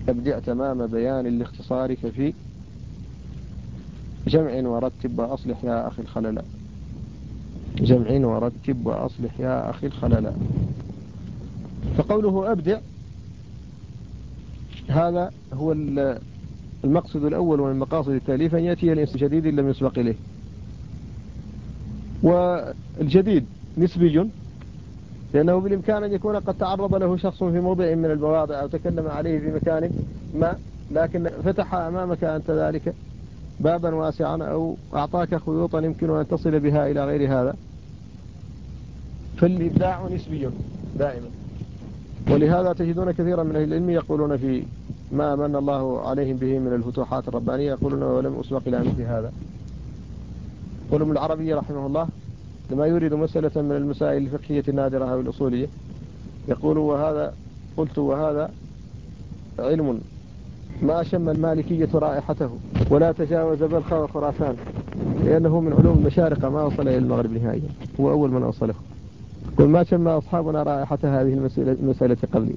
أبدع تمام بيان لاختصارك في جمع ورتب وأصلح يا أخي الخلل. جمع ورتب وأصلح يا أخي الخلل. فقوله أبدع هذا هو المقصد الأول من مقاصد التأليف، أن يأتي الإنسان جديد لم يسبق إليه. والجديد نسبي، لأنه بالإمكان أن يكون قد تعرض له شخص في موضع من المواضع أو تكلم عليه في مكان ما، لكن فتح أمامك أنت ذلك بابا واسعا أو أعطاك خيوطا يمكن أن تصل بها إلى غير هذا. فالإبداع نسبي دائما. ولهذا تجدون كثيرا من أهل العلم يقولون في ما من الله عليهم به من الفتوحات الربانية، يقولون ولم أسبق إلى مثل هذا. يقول ابن العربي رحمه الله لما يريد مسألة من المسائل الفقهية النادرة أو الأصولية يقول وهذا علم ما شم المالكية رائحته ولا تجاوز بلخ وخراسان، لأنه من علوم المشارقة ما وصل إلى المغرب نهائيا، هو أول من أوصله. قل ما شم أصحابنا رائحة هذه المسألة قبلي،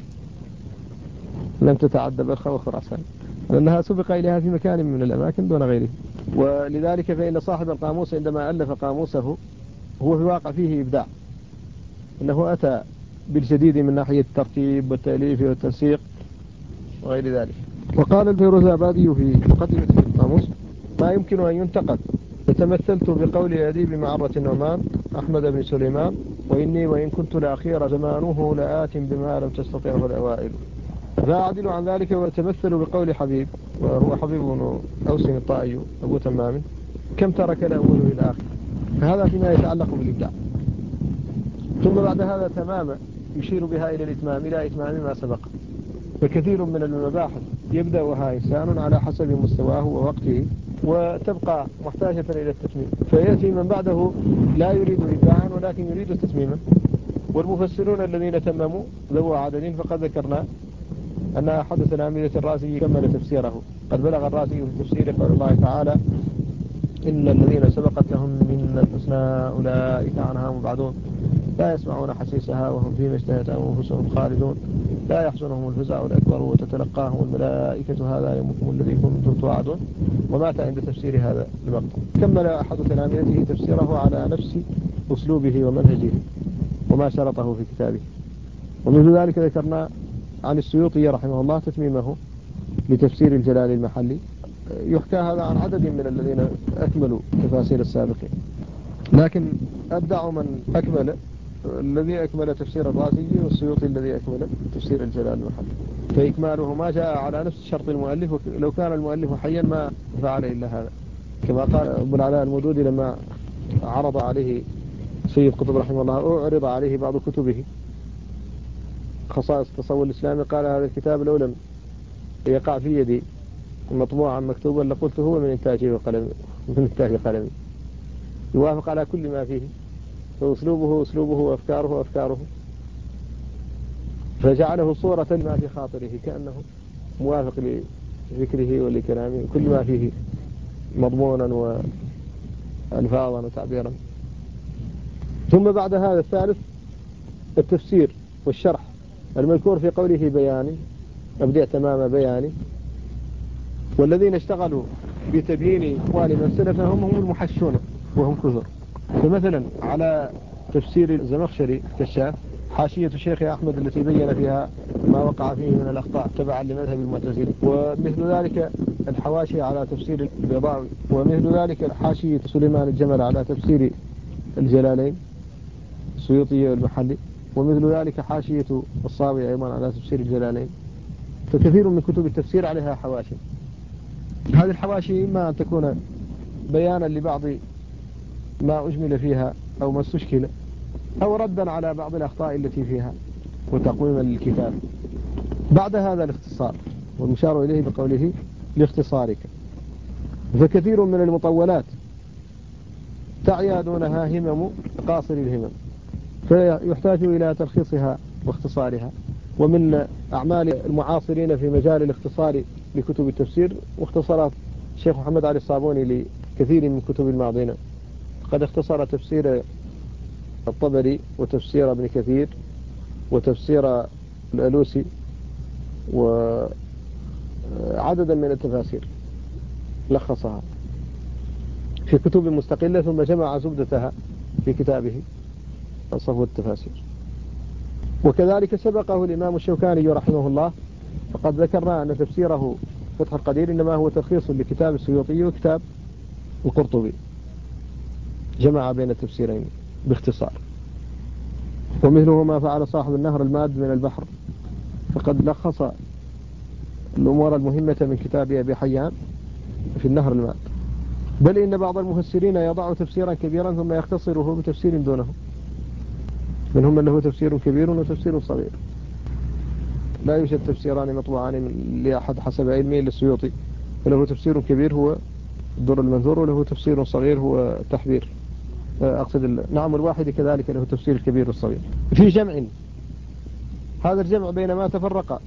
لم تتعدى بلخ وخراسان، لأنها سبق إليها في مكان من الأماكن دون غيره. ولذلك فإن صاحب القاموس عندما ألف قاموسه هو في واقع فيه إبداع، إنه أتى بالجديد من ناحية الترتيب والتأليف والتنسيق وغير ذلك. وقال الفيروزابادي في مقدمة القاموس ما يمكن أن ينتقد تمثلت بقول أديب معرة النعمان أحمد بن سليمان وإني وإن كنت لأخير زمانه لآت بما لم تستطعه الأوائل. فأعدل عن ذلك وتمثل بقول حبيب، وهو حبيب بن أوس الطائي أبو تمام، كم ترك الأول للآخر. فهذا فيما يتعلق بالإبداع. ثم بعد هذا تماما يشير بها إلى الإتمام، إلى إتمام ما سبق. فكثير من المباحث يبدأها إنسان على حسب مستواه ووقته وتبقى محتاجة إلى التتميم، فيأتي من بعده لا يريد إبداعا ولكن يريد تتميما. والمفسرون الذين تمموا ذو عدد، فقد ذكرنا أن أحد تلاميذة الرازي كمل تفسيره. قد بلغ الرازي في تفسير قول الله تعالى إن الذين سبقت لهم من الحسنى أولئك عنها مبعدون لا يسمعون حسيسها وهم فيما اشتهت أنفسهم خالدون لا يحزنهم الفزع الأكبر وتتلقاهم الملائكة هذا يومكم الذي كنتم توعدون. ومات عند تفسير هذا المقطع. كمل أحد تلاميذه تفسيره على نفس أسلوبه ومنهجه وما شرطه في كتابه. ومن ذلك ذكرنا عن السيوطي رحمه الله تتميمه لتفسير الجلال المحلي. يحكى هذا عن عدد من الذين أكملوا تفاسير السابقين، لكن أبدع من أكمل الذي أكمل تفسير الرازي والسيوطي الذي أكمل تفسير الجلال المحلي. فإكماله ما جاء على نفس شرط المؤلف، لو كان المؤلف حيا ما فعل إلا هذا. كما قال أبو العلاء المودودي لما عرض عليه سيد قطب رحمه الله، أعرض عليه بعض كتبه خصائص التصور الإسلامي، قال هذا الكتاب لو لم يقع في يدي مطبوعا مكتوبا لقلت هو من إنتاجي وقلمي، من إنتاج قلمي، يوافق على كل ما فيه، فأسلوبه أسلوبه وأفكاره أفكاره، فجعله صورة ما في خاطره كأنه موافق لفكره ولكلامه كل ما فيه مضمونا وألفاظا وتعبيرا. ثم بعد هذا الثالث التفسير والشرح المذكور في قوله بياني أبدع تمام بياني. والذين اشتغلوا بتبيين أقوال من سلفهم هم المحشون وهم كثر. فمثلا على تفسير الزمخشري كشاف حاشية الشيخ أحمد التي بين فيها ما وقع فيه من الأخطاء تبعا لمذهب المعتزلة، ومثل ذلك الحواشي على تفسير البيضاوي، ومثل ذلك حاشية سليمان الجمل على تفسير الجلالين السيوطي والمحلي، ومثل ذلك حاشية الصاوي أيضا على تفسير الجلالين. فكثير من كتب التفسير عليها حواشي. هذه الحواشي إما أن تكون بيانا لبعض ما أجمل فيها أو ما استشكل، أو ردا على بعض الأخطاء التي فيها وتقويما للكتاب. بعد هذا الاختصار والمشار إليه بقوله لاختصارك. فكثير من المطولات تعيا دونها همم قاصر الهمم، فيحتاج إلى تلخيصها واختصارها. ومن أعمال المعاصرين في مجال الاختصار لكتب التفسير مختصرات الشيخ محمد علي الصابوني لكثير من كتب الماضين. قد اختصر تفسير الطبري وتفسير ابن كثير وتفسير الألوسي عددا من التفاسير لخصها في كتب مستقلة ثم جمع زبدتها في كتابه صفو التفاسير. وكذلك سبقه الإمام الشوكاني رحمه الله، فقد ذكرنا أن تفسيره فتح القدير إنما هو تلخيص لكتاب السيوطي وكتاب القرطبي، جمع بين التفسيرين باختصار. ومثله ما فعل صاحب النهر الماد من البحر، فقد لخص الأمور المهمة من كتاب أبي حيان في النهر الماد. بل إن بعض المفسرين يضع تفسيرا كبيرا ثم يختصره بتفسير دونه، منهم من له تفسير كبير وتفسير صغير. لا يوجد تفسيران مطبوعان لأحد حسب علمي للسيوطي، فله تفسير كبير هو الدر المنثور، وله تفسير صغير هو التحبير. نعم الواحد كذلك له تفسير الكبير والصغير في جمع. هذا الجمع بينما تفرق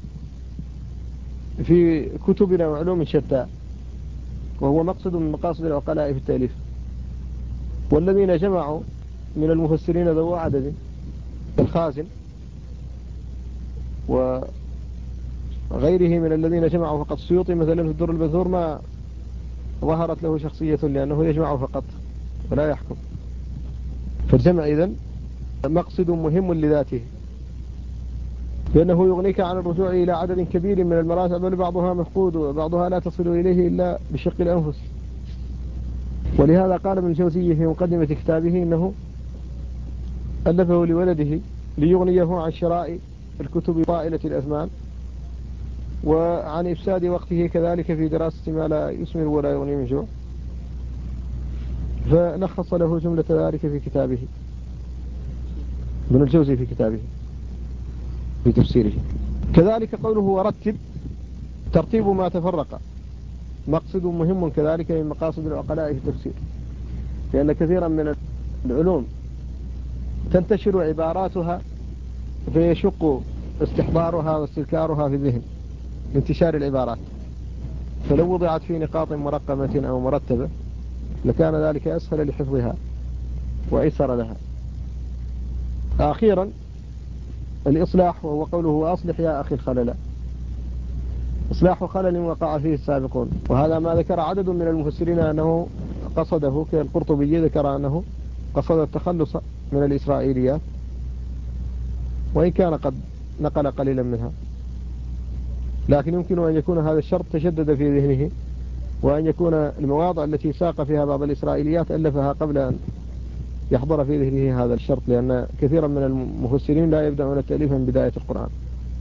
في كتبنا وعلوم شتى، وهو مقصد من مقاصد العقلاء في التأليف. والذين جمعوا من المفسرين ذو عدد الخازن وغيره من الذين جمعوا فقط. السيوطي مثلا في الدر المنثور ما ظهرت له شخصية لأنه يجمع فقط ولا يحكم. فالجمع إذن مقصد مهم لذاته، لأنه يغنيك عن الرجوع إلى عدد كبير من المراتب، بل بعضها مفقود وبعضها لا تصل إليه إلا بشق الأنفس. ولهذا قال ابن الجوزي في مقدمة كتابه إنه ألفه لولده ليغنيه عن شراء الكتب طائلة الأثمان، وعن إفساد وقته كذلك في دراسة ما لا يسمر ولا يغني من جوع، فلخص له جملة ذلك في كتابه ابن الجوزي في كتابه في تفسيره. كذلك قوله ورتب، ترتيب ما تفرق مقصد مهم كذلك من مقاصد العقلاء في التفسير، لأن كثيرا من العلوم تنتشر عباراتها فيشق استحضارها واستذكارها في الذهن انتشار العبارات، فلو وضعت في نقاط مرقمة أو مرتبة لكان ذلك أسهل لحفظها وأيسر لها. أخيرا الإصلاح، وهو قوله أصلح يا أخي الخلل، إصلاح خلل وقع فيه السابقون، وهذا ما ذكر عدد من المفسرين أنه قصده، كالقرطبي ذكر أنه قصد التخلص من الإسرائيليات، وإن كان قد نقل قليلا منها، لكن يمكن أن يكون هذا الشرط تشدد في ذهنه، وأن يكون المواضع التي ساق فيها بعض الإسرائيليات ألفها قبل أن يحضر في ذهنه هذا الشرط، لأن كثيرا من المفسرين لا يبدأون التأليف من بداية القرآن،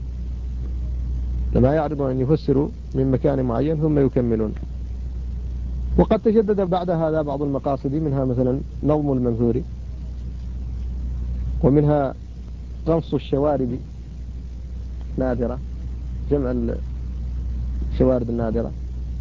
لما يعرضون أن يفسروا من مكان معين ثم يكملون. وقد تجدد بعد هذا بعض المقاصد، منها مثلا نظم المنثور، ومنها غمص الشوارب نادرة، جمع الشوارب النادرة،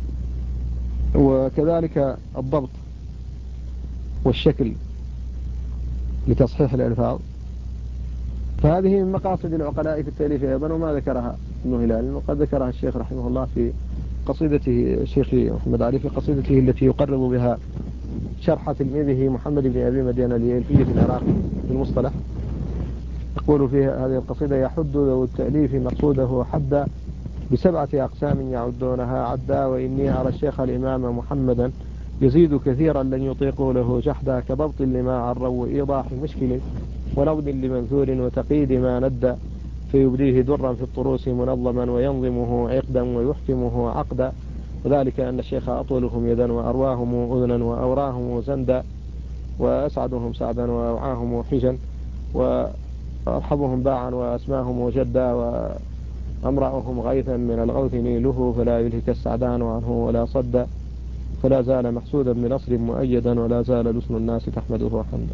وكذلك الضبط والشكل لتصحيح الألفاظ. فهذه من مقاصد العقلاء في التأليف أيضا، وما ذكرها ابن هلال، وقد ذكرها الشيخ رحمه الله في قصيدته، الشيخ محمد علي في قصيدته التي يقرب بها شرح تلميذه محمد بن أبي مدين الألفية العراقي في المصطلح. يقول في هذه القصيدة: يحد ذو التأليف مقصوده حدا ب7 أقسام يعدونها عدا، وإني أرى الشيخ الإمام محمدا يزيد كثيرا لن يطيقوا له جحدا، كضبط لما عروا وإيضاح مشكل ونوض لمنثور وتقييد ما ندى، فيبديه درا في الطروس منظما وينظمه عقدا ويحكمه عقدا، وذلك أن الشيخ أطولهم يدا وأرواهم أذنا وأوراهم زندا، وأسعدهم سعدا وأوعاهم حجا وأرحبهم باعا وأسماهم جدا، وأمرأهم غيثا من الغوث نيله، فلا يلهك السعدان عنه ولا صد، فلا زال محسودا بنصر مؤيدا ولا زال لسن الناس تحمده حمدا.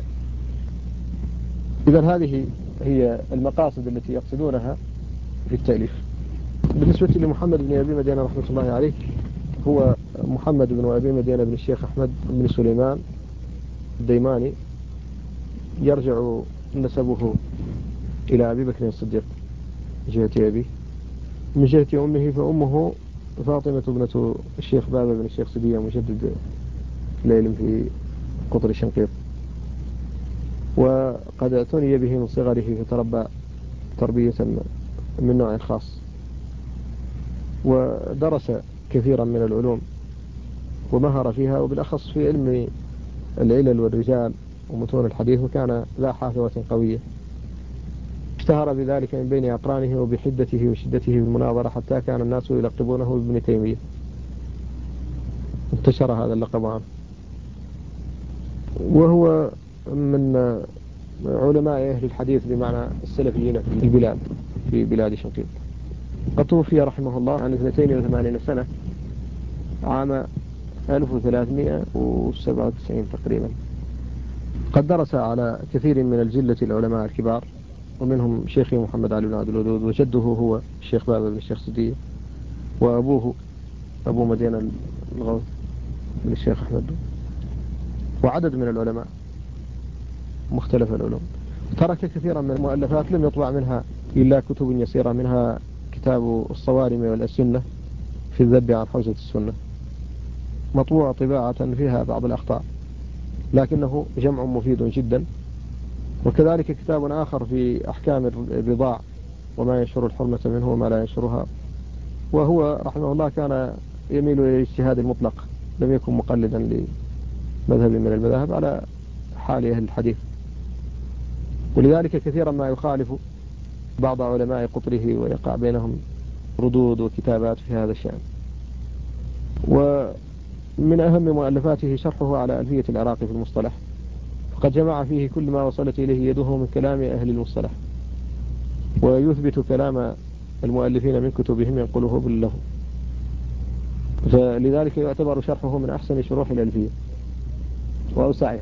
إذن هذه هي المقاصد التي يقصدونها في التأليف. بالنسبة لمحمد بن أبي مدينة رحمة الله عليه، هو محمد بن أبي مدينة بن الشيخ أحمد بن سليمان الديماني، يرجع نسبه إلى أبي بكر الصديق من جهة أبيه. من جهة أمه فأمه فاطمة ابنة الشيخ بابا بن الشيخ سدية مجدد العلم في قطر الشنقيط، وقد اعتني به من صغره فتربى تربية من نوع خاص، ودرس كثيرا من العلوم ومهر فيها، وبالأخص في علم العلل والرجال ومتون الحديث، وكان ذا حافظة قوية اشتهر بذلك من بين أقرانه وبحدته وشدته بالمناظرة، حتى كان الناس يلقبونه بابن تيمية، انتشر هذا اللقب عنه. وهو من علماء أهل الحديث بمعنى السلفيين في البلاد، في بلاد شنقيط. قد توفي رحمه الله عن 82 سنة، عام 1397 تقريبا. قد درس على كثير من الجلة العلماء الكبار، ومنهم شيخي محمد علي بن عبد الودود، وجده هو الشيخ بابا بن الشيخ سدية، وأبوه أبو مدينة الغوث بن الشيخ أحمد، وعدد من العلماء مختلف العلوم. ترك كثيرا من المؤلفات لم يطبع منها إلا كتب يسيرة، منها كتاب الصوارم والأسنة في الذب عن حوزة السنة، مطبوع طباعة فيها بعض الأخطاء لكنه جمع مفيد جدا. وكذلك كتاب آخر في أحكام الرضاع وما ينشر الحرمة منه وما لا ينشرها. وهو رحمه الله كان يميل إلى الاجتهاد المطلق، لم يكن مقلدا لمذهب من المذاهب على حال أهل الحديث، ولذلك كثيرا ما يخالف بعض علماء قطره ويقع بينهم ردود وكتابات في هذا الشأن. ومن أهم مؤلفاته شرحه على ألفية العراقي في المصطلح، فقد جمع فيه كل ما وصلت إليه يده من كلام أهل المصطلح، ويثبت كلام المؤلفين من كتبهم ينقله باللفظ، فلذلك يعتبر شرحه من أحسن شروح الألفية وأوسعها.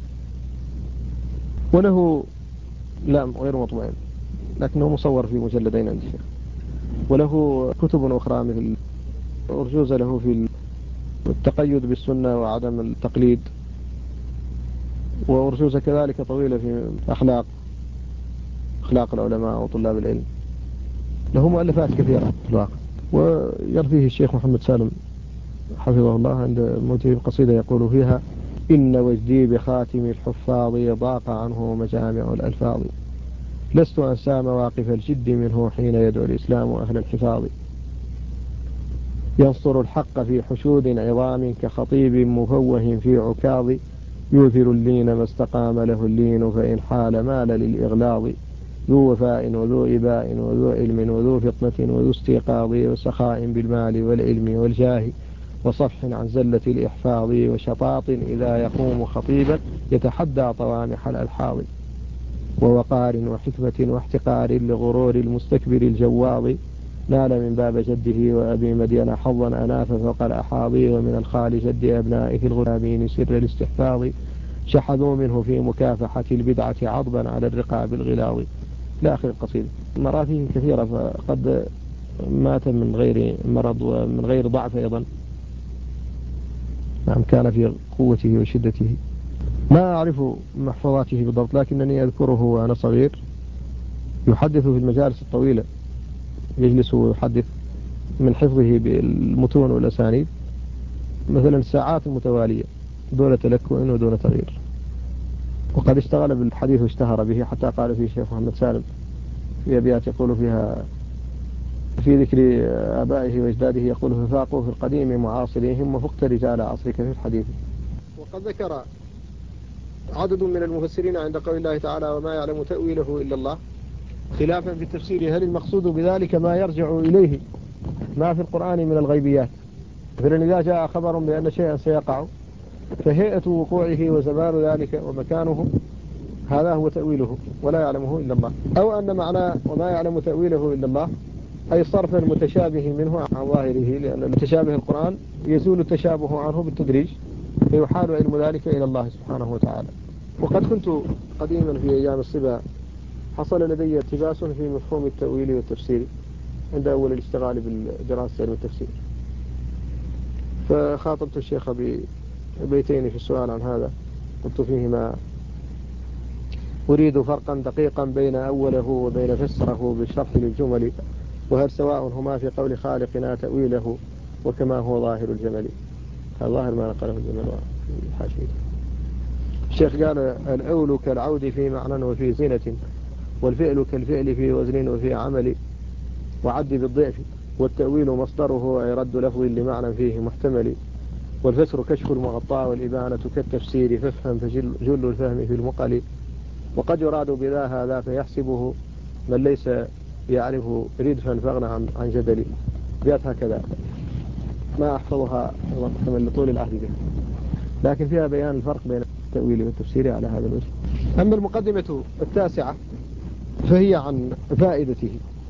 وله لا غير مطبوعين لكنه مصور في مجلدين عند الشيخ. وله كتب أخرى مثل أرجوز له في التقيد بالسنة وعدم التقليد، وأرجوز كذلك طويلة في أخلاق العلماء وطلاب العلم. له مؤلفات كثيرة في الواقع. ويرثيه الشيخ محمد سالم حفظه الله عند موته قصيدة يقول فيها: إن وجدي بخاتم الحفاظ ضاق عنه مجامع الألفاظ، لست أنسى مواقف الجد منه حين يدعو الإسلام أهل الحفاظ، ينصر الحق في حشود عظام كخطيب مفوه في عكاظ، يوثر اللين ما استقام له اللين فإن حال مال للإغلاظ، ذو وفاء وذو إباء وذو علم وذو فطنة وذو استيقاظ، وسخاء بالمال والعلم والجاه، وصفح عن زلة الإحفاظ، وشطاط إذا يقوم خطيبا يتحدى طوامح الألحاظ، ووقار وحكمة واحتقار لغرور المستكبر الجواظ، نال من باب جده وأبي مدين حظا أناف فوق الأحاضي، ومن الخال جد أبنائه الغلامين سر الاستحفاظ، شحذوا منه في مكافحة البدعة عضبا على الرقاب الغلاظ، إلى آخر القصيدة. مراتب كثيرة، فقد مات من غير مرض ومن غير ضعف أيضا، نعم كان في قوته وشدته. ما أعرف محفظاته بالضبط، لكنني أذكره وأنا صغير يحدث في المجالس الطويلة، يجلس ويحدث من حفظه بالمتون والأسانيد مثلا ساعات متوالية دون تلكؤ ودون تغيير. وقد اشتغل بالحديث واشتهر به، حتى قال فيه الشيخ محمد سالم في أبيات يقول فيها في ذكر آبائه وإجداده، يقول: ففاقوا في القديم معاصريهم وفقت رجال عصرك في الحديث. وقد ذكر عدد من المفسرين عند قول الله تعالى: وما يعلم تأويله إلا الله، خلافا في التفسير، هل المقصود بذلك ما يرجع إليه ما في القرآن من الغيبيات؟ مثلا إذا جاء خبر بأن شيئا سيقع، فهيئة وقوعه وزمان ذلك ومكانه هذا هو تأويله ولا يعلمه إلا الله، أو أن معنى وما يعلم تأويله إلا الله أي صرف المتشابه منه عن ظاهره، لأن المتشابه القرآن يزول التشابه عنه بالتدريج، فيحال علم ذلك إلى الله سبحانه وتعالى. وقد كنت قديما في أيام الصبا حصل لدي التباس في مفهوم التأويل والتفسير عند أول الاشتغال بالدراسة والتفسير، فخاطبت الشيخ ببيتين في السؤال عن هذا، قلت فيهما: أريد فرقا دقيقا بين أوله وبين فسره بالشرح للجمل، وهل سواء هما في قول خالقنا تأويله وكما هو ظاهر الجمل. هذا ظاهر ما نقله الجمل في الحاشية. الشيخ قال: الأول كالعود في معنى وفي زينة، والفعل كالفعل في وزن وفي عمل، وعد بالضعف والتأويل مصدره أي رد لفظ لمعنى فيه محتمل، والفسر كشف المغطى والإبانة كالتفسير فافهم فجل الفهم في المقل، وقد يراد بذا هذا فيحسبه من ليس يعرف ردفا فاغنى عن جدلي. بيات هكذا ما أحفظها من لطول العهد به، لكن فيها بيان الفرق بين التأويل والتفسير على هذا الوجه. أما المقدمة التاسعة فهي عن فائدته،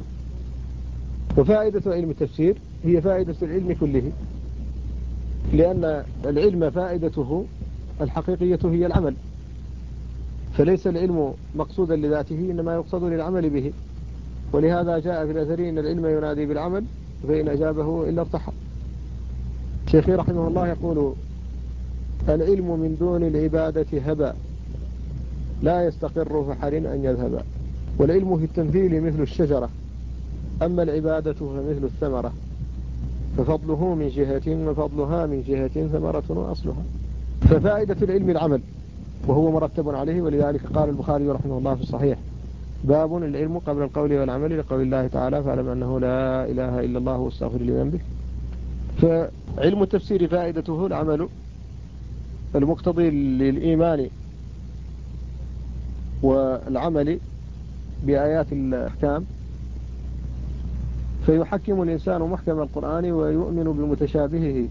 وفائدة علم التفسير هي فائدة العلم كله، لأن العلم فائدته الحقيقية هي العمل، فليس العلم مقصودا لذاته إنما يقصد للعمل به، ولهذا جاء في الأثر إن العلم ينادي بالعمل فإن أجابه إلا ارتحل. شيخي رحمه الله يقول: العلم من دون العبادة هبا، لا يستقر فحر أن يذهب، والعلم في التمثيل مثل الشجرة، أما العبادة فمثل الثمرة، ففضله من جهة وفضلها من جهة ثمرة وأصلها. ففائدة العلم العمل وهو مرتب عليه، ولذلك قال البخاري رحمه الله في الصحيح: باب العلم قبل القول والعمل، لقول الله تعالى: فاعلم أنه لا إله إلا الله واستغفر لذنبك. فعلم التفسير فائدته العمل المقتضي للإيمان والعمل بآيات الأحكام، فيحكم الإنسان محكم القرآن ويؤمن بمتشابهه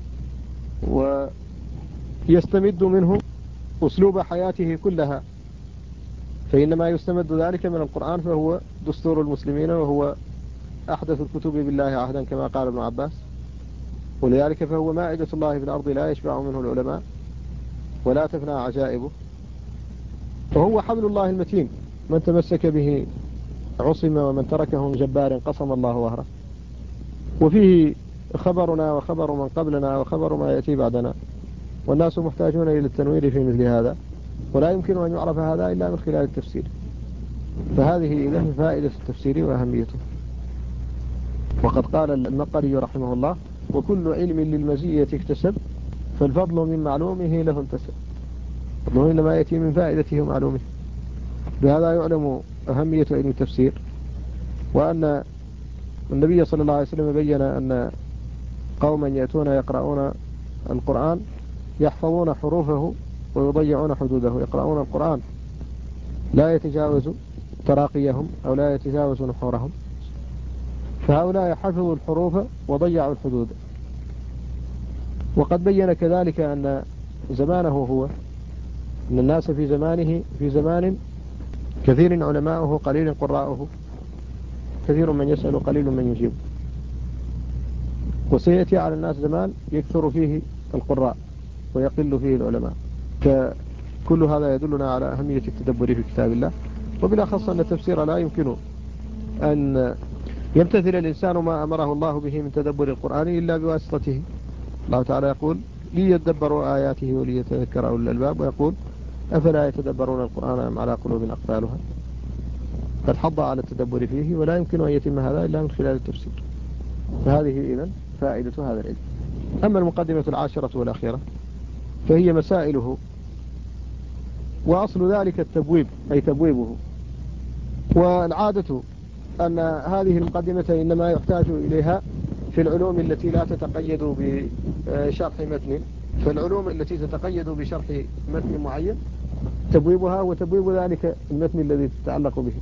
ويستمد منه أسلوب حياته كلها، فإنما يستمد ذلك من القرآن، فهو دستور المسلمين وهو أحدث الكتب بالله عهدا كما قال ابن عباس، ولذلك فهو مائدة الله في الأرض لا يشبع منه العلماء ولا تفنى عجائبه، وهو حبل الله المتين، من تمسك به عصم ومن تركه من جبار قصم الله وهره. وفيه خبرنا وخبر من قبلنا وخبر ما يأتي بعدنا، والناس محتاجون إلى التنوير في مثل هذا، ولا يمكن أن يعرف هذا إلا من خلال التفسير. فهذه إذن فائدة التفسير وأهميته. وقد قال المقري رحمه الله: وكل علم للمزية اكتسب، فالفضل من معلومه له انتسب. فضله إنما يأتي من فائدته ومعلومه. بهذا يعلم أهمية علم التفسير، وأن النبي صلى الله عليه وسلم بين أن قوما يأتون يقرؤون القرآن يحفظون حروفه ويضيعون حدوده، يقرؤون القرآن لا يتجاوز تراقيهم أو لا يتجاوز نحورهم، فهؤلاء حفظوا الحروف وضيعوا الحدود. وقد بين كذلك أن زمانه هو أن الناس في زمانه في زمان كثير علماؤه قليل قراؤه، كثير من يسأل قليل من يجيب، وسيأتي على الناس زمان يكثر فيه القراء ويقل فيه العلماء. فكل هذا يدلنا على أهمية التدبر في كتاب الله، وبالأخص أن التفسير لا يمكن أن يمتثل الإنسان ما أمره الله به من تدبر القرآن إلا بواسطته. الله تعالى يقول: ليدبروا آياته وليتذكر أولو الألباب، ويقول: أفلا يتدبرون القرآن أم على قلوب أقفالها. قد حض على التدبر فيه، ولا يمكن أن يتم هذا إلا من خلال التفسير. فهذه إذن فائدة هذا العلم. أما المقدمة العاشرة والأخيرة فهي مسائله، وأصل ذلك التبويب أي تبويبه. والعادة أن هذه المقدمة إنما يحتاج إليها في العلوم التي لا تتقيد بشرح متن، فالعلوم التي تتقيد بشرح متن معين تبويبها وتبويب ذلك المتن الذي تتعلق به.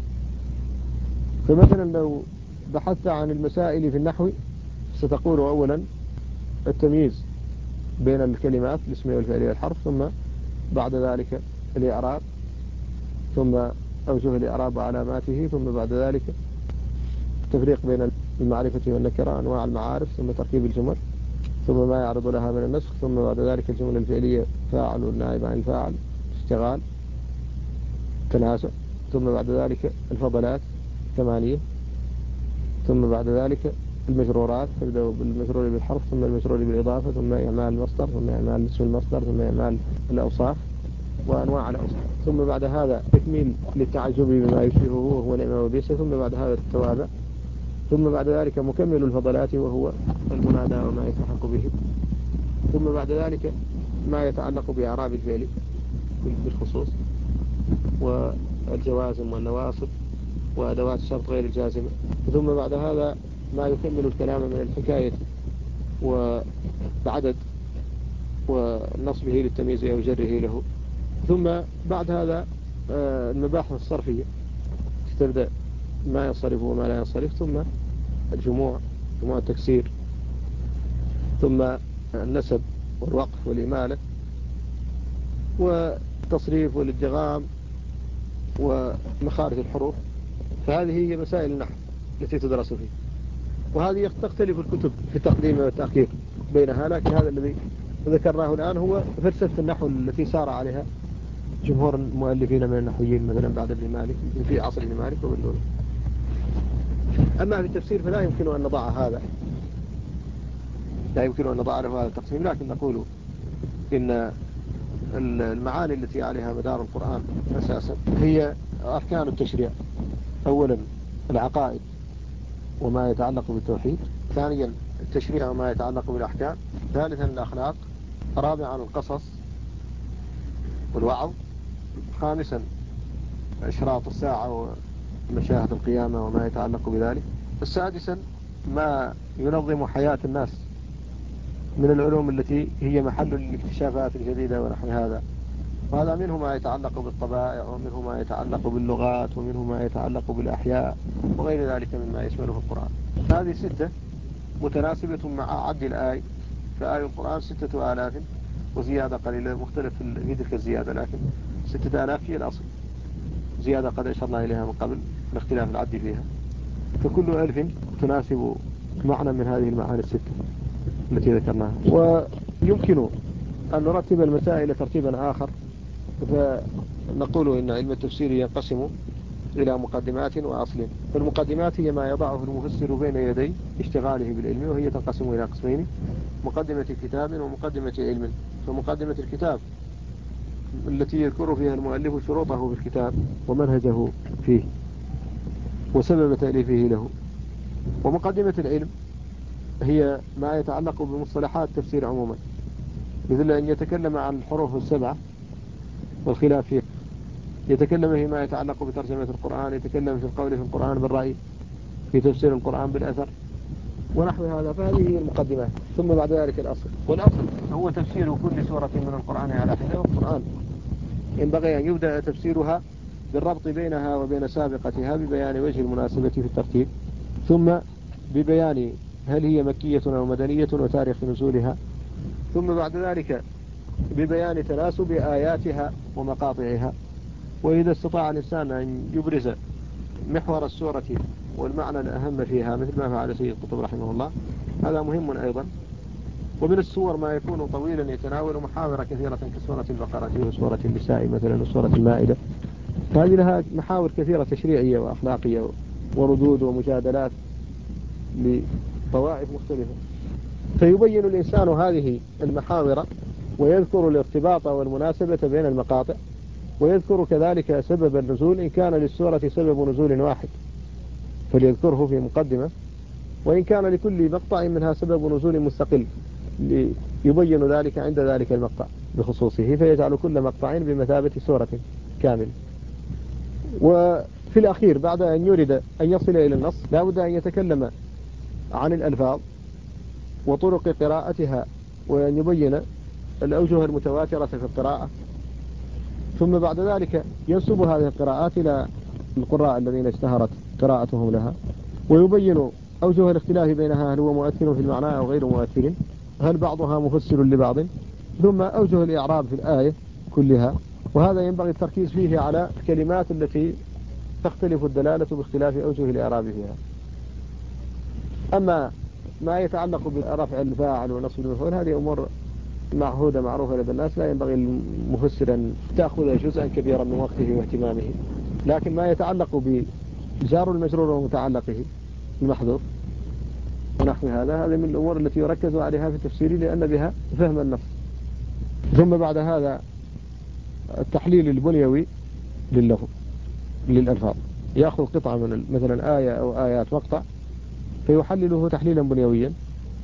فمثلا لو بحثت عن المسائل في النحو ستقول أولا التمييز بين الكلمات الاسم والفعل والحرف، ثم بعد ذلك الإعراب، ثم أوجه الإعراب وعلاماته، ثم بعد ذلك التفريق بين المعرفة والنكرة، أنواع المعارف، ثم تركيب الجمل، ثم ما يعرض لها من النسخ، ثم بعد ذلك الجمل الفعلية فاعل والنائب عن الفاعل، اشتغال، تناسق، ثم بعد ذلك الفضلات 8، ثم بعد ذلك المجرورات، تبدأ بالمجرور بالحرف، ثم المجرور بالإضافة، ثم إعمال المصدر، ثم إعمال اسم المصدر، ثم إعمال الأوصاف وأنواع الأوصاف، ثم بعد هذا تكميل للتعجب بما يشبهه وهو نعمة وبئس، ثم بعد هذا التوابع، ثم بعد ذلك مكمل الفضلات وهو المنادى وما يتحق به، ثم بعد ذلك ما يتعلق بإعراب الفعل بالخصوص والجوازم والنواصب وأدوات الشرط غير الجازمة، ثم بعد هذا ما يكمل الكلام من الحكاية وبعدد ونصبه للتمييز أو جره له. ثم بعد هذا المباحث الصرفية تبدأ ما ينصرف وما لا ينصرف، ثم الجموع، جموع التكسير، ثم النسب والوقف والإمالة والتصريف والادغام ومخارج الحروف. فهذه هي مسائل النحو التي تدرس فيه، وهذه تختلف الكتب في التقديم والتأخير بينها، لكن هذا الذي ذكرناه الآن هو فلسفة النحو التي سار عليها جمهور المؤلفين من النحويين مثلا بعد ابن مالك في عصر ابن مالك وابن. أما في التفسير فلا يمكن أن نضع هذا، لا يمكن أن نضع له هذا التقسيم، لكن نقول إن المعاني التي عليها مدار القرآن أساسا هي أركان التشريع: أولا العقائد وما يتعلق بالتوحيد، ثانيا التشريع وما يتعلق بالأحكام، ثالثا الأخلاق، رابعا القصص والوعظ، خامسا إشراط الساعة ومشاهد القيامة وما يتعلق بذلك، سادسا ما ينظم حياة الناس من العلوم التي هي محل الاكتشافات الجديدة ونحو هذا، وهذا منه ما يتعلق بالطبائع ومنه ما يتعلق باللغات ومنه ما يتعلق بالأحياء وغير ذلك مما يشمله القرآن. هذه 6 متناسبة مع عد الآي، فآي القرآن 6000 وزيادة قليلة، مختلف في تلك الزيادة، لكن 6000 هي الأصل، زيادة قد أشرنا إليها من قبل لاختلاف العد فيها. فكل 1000 تناسب معنى من هذه المعاني 6 التي ذكرناها. ويمكن أن نرتب المسائل ترتيبا آخر، فنقول إن علم التفسير ينقسم إلى مقدمات وأصل. فالمقدمات هي ما يضعه المفسر بين يدي اشتغاله بالعلم، وهي تنقسم إلى قسمين: مقدمة كتاب ومقدمة علم. فمقدمة الكتاب التي يذكر فيها المؤلف شروطه بالكتاب ومنهجه فيه وسبب تأليفه له. ومقدمة العلم هي ما يتعلق بمصطلحات التفسير عموما، مثل أن يتكلم عن الحروف ال7 والخلاف فيه، يتكلم فيما يتعلق بترجمة القرآن، يتكلم في القول في القرآن بالرأي، في تفسير القرآن بالأثر ونحو هذا. فهذه هي المقدمات. ثم بعد ذلك الأصل، والأصل هو تفسير كل سورة من القرآن على حدة. والقرآن ينبغي أن يبدأ تفسيرها بالربط بينها وبين سابقتها ببيان وجه المناسبة في الترتيب، ثم ببيان هل هي مكية أو مدنية وتاريخ نزولها، ثم بعد ذلك ببيان تناسب آياتها ومقاطعها. وإذا استطاع الإنسان أن يبرز محور السورة والمعنى الأهم فيها مثل ما فعل سيد قطب رحمه الله، هذا مهم أيضا. ومن السور ما يكون طويلا يتناول محاور كثيرة كسورة البقرة وسورة النساء مثلا وسورة المائدة، هذه لها محاور كثيرة تشريعية وأخلاقية وردود ومجادلات لطوائف مختلفة. فيبين الإنسان هذه المحاور ويذكر الارتباط والمناسبة بين المقاطع، ويذكر كذلك سبب النزول إن كان للسورة سبب نزول واحد فليذكره في مقدمة، وإن كان لكل مقطع منها سبب نزول مستقل يبين ذلك عند ذلك المقطع بخصوصه، فيجعل كل مقطع بمثابة سورة كاملة. وفي الأخير بعد أن يريد أن يصل إلى النص لا بد أن يتكلم عن الألفاظ وطرق قراءتها، وأن يبين الأوجه المتواترة في القراءة، ثم بعد ذلك ينسب هذه القراءات إلى القراء الذين اشتهرت قراءتهم لها، ويبين أوجه الاختلاف بينها، هل هو مؤثر في المعنى أو غير مؤثر، هل بعضها مفسر لبعض، ثم أوجه الإعراب في الآية كلها. وهذا ينبغي التركيز فيه على الكلمات التي تختلف الدلالة باختلاف أوجه الإعراب فيها. أما ما يتعلق برفع الفاعل ونصب المفعول هذه أمور معهودة معروفة لدى الناس، لا ينبغي المفسر أن تأخذ جزءا كبيرا من وقته واهتمامه. لكن ما يتعلق بجار المجرور ومتعلقه المحذوف ونحو هذا من الأمور التي يركز عليها في التفسير لأن بها فهم النص. ثم بعد هذا التحليل البنيوي لللفظ للألفاظ، يأخذ قطعة من مثلا آية أو آيات مقطع فيحلله تحليلا بنيويا،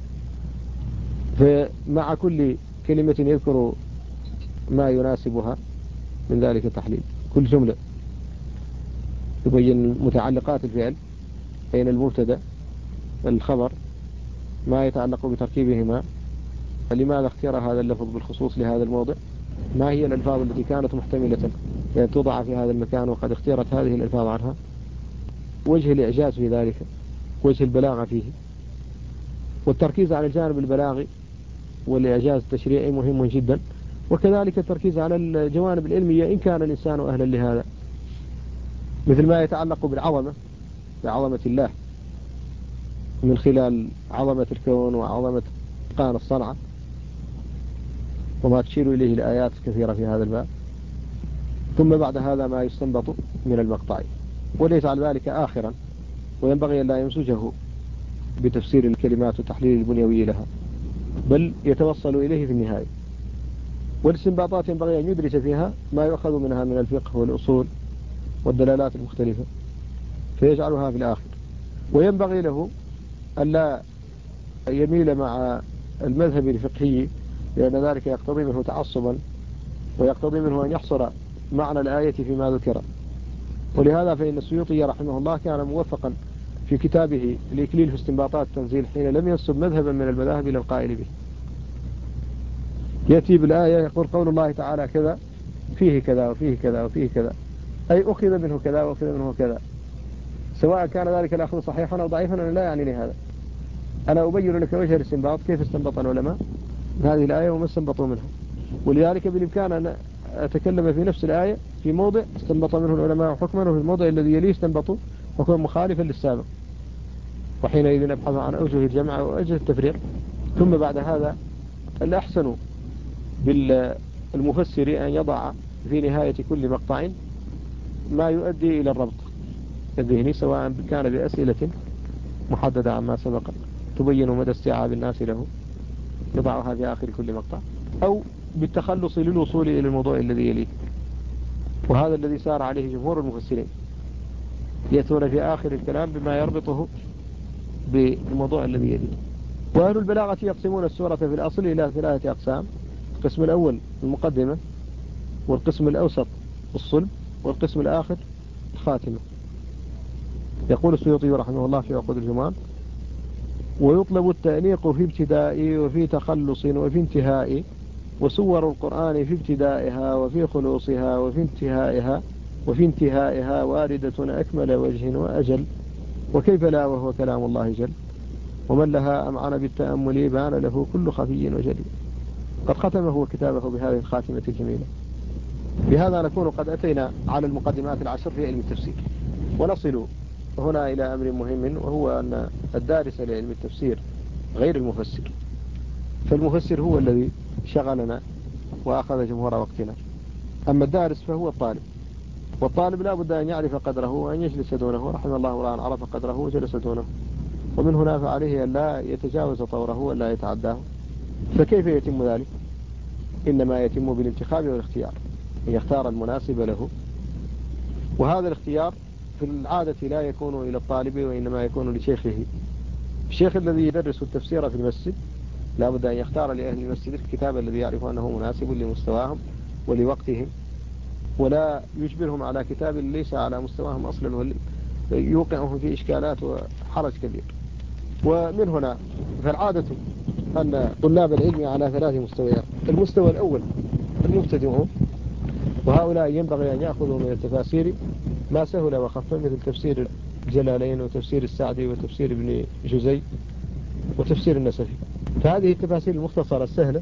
فمع كل كلمة يذكر ما يناسبها من ذلك التحليل. كل جملة يبين متعلقات الفعل، أين المبتدأ الخبر ما يتعلق بتركيبهما، فلماذا اختير هذا اللفظ بالخصوص لهذا الموضع؟ ما هي الألفاظ التي كانت محتملة أن توضع في هذا المكان وقد اختيرت هذه الألفاظ عنها؟ وجه الإعجاز في ذلك، وجه البلاغة فيه، والتركيز على الجانب البلاغي والإعجاز التشريعي مهم جدا، وكذلك التركيز على الجوانب العلمية إن كان الإنسان أهلا لهذا، مثل ما يتعلق بالعظمة، بعظمة الله من خلال عظمة الكون وعظمة إتقان الصنعة وما تشير إليه الآيات كثيرة في هذا الباب. ثم بعد هذا ما يستنبط من المقطع، وليجعل ذلك آخرا، وينبغي أن لا يمسجه بتفسير الكلمات وتحليل البنيوي لها، بل يتوصل إليه في النهاية. والاستنباطات ينبغي أن يدرج فيها ما يؤخذ منها من الفقه والأصول والدلالات المختلفة فيجعلها في الآخر. وينبغي له أن لا يميل مع المذهب الفقهي، لأن ذلك يقتضي منه تعصبا ويقتضي منه أن يحصر معنى الآية فيما ذكر. ولهذا فإن السيوطي رحمه الله كان موفقا في كتابه الإكليل في استنباطات التنزيل حين لم ينسب مذهبا من المذاهب إلى القائل به. يأتي بالآية يقول قول الله تعالى كذا فيه كذا وفيه كذا وفيه كذا، أي أخذ منه كذا وأخذ منه كذا، سواء كان ذلك الأخذ صحيحا أو ضعيفا أنا لا يعني لهذا. أنا أبين لك وجه الاستنباط كيف استنبط العلماء هذه الآية وما استنبطوا منها. ولذلك بالإمكان أن أتكلم في نفس الآية في موضع استنبط منه العلماء حكما، وفي الموضع الذي يليه استنبطوا حكما مخالفا للسابق، وحينئذ نبحث عن أوجه الجمع وأوجه التفريق. ثم بعد هذا الأحسن بالمفسر أن يضع في نهاية كل مقطع ما يؤدي إلى الربط الذهني، سواء كان بأسئلة محددة عما سبق تبين مدى استيعاب الناس له يضعها في آخر كل مقطع، أو بالتخلص للوصول إلى الموضوع الذي يليه. وهذا الذي سار عليه جمهور المفسرين، يأتون في آخر الكلام بما يربطه بالموضوع الذي يليه. وأهل البلاغة يقسمون السورة في الأصل إلى 3 أقسام: القسم الأول المقدمة، والقسم الأوسط الصلب، والقسم الآخر الخاتمة. يقول السيوطي رحمه الله في عقود الجمال: ويطلب التأنيق في ابتداء وفي تخلص وفي انتهاء، وسور القرآن في ابتدائها وفي خلوصها وفي انتهائها واردة أكمل وجه وأجل، وكيف لا وهو كلام الله جل، ومن لها أمعن بالتأمل بان له كل خفي وجلي. قد ختمه كتابه بهذه الخاتمة الجميلة. بهذا نكون قد أتينا على المقدمات العشر في علم التفسير، ونصل هنا إلى أمر مهم، وهو أن الدارس لعلم التفسير غير المفسر. فالمفسر هو الذي شغلنا وأخذ جمهور وقتنا، أما الدارس فهو الطالب، والطالب لا بد أن يعرف قدره وأن يجلس دونه. رحم الله امرأ عرف قدره وجلس دونه، ومن هنا فعليه أن لا يتجاوز طوره ولا يتعداه. فكيف يتم ذلك؟ إنما يتم بالانتخاب والاختيار، أن يختار المناسب له. وهذا الاختيار في العادة لا يكون إلى الطالب، وإنما يكون لشيخه. الشيخ الذي يدرس التفسير في المسجد لا بد أن يختار لأهل المسجد الكتاب الذي يعرف أنه مناسب لمستواهم ولوقتهم، ولا يجبرهم على كتاب ليس على مستواهم أصلا ويوقعهم في إشكالات وحرج كبير. ومن هنا فالعادة أن طلاب العلم على 3 مستويات: المستوى الأول المبتدئون، وهؤلاء ينبغي أن يأخذوا من التفاسير ما سهل وخف، مثل تفسير الجلالين وتفسير السعدي وتفسير ابن جزي وتفسير النسفي. فهذه التفاسير المختصرة السهلة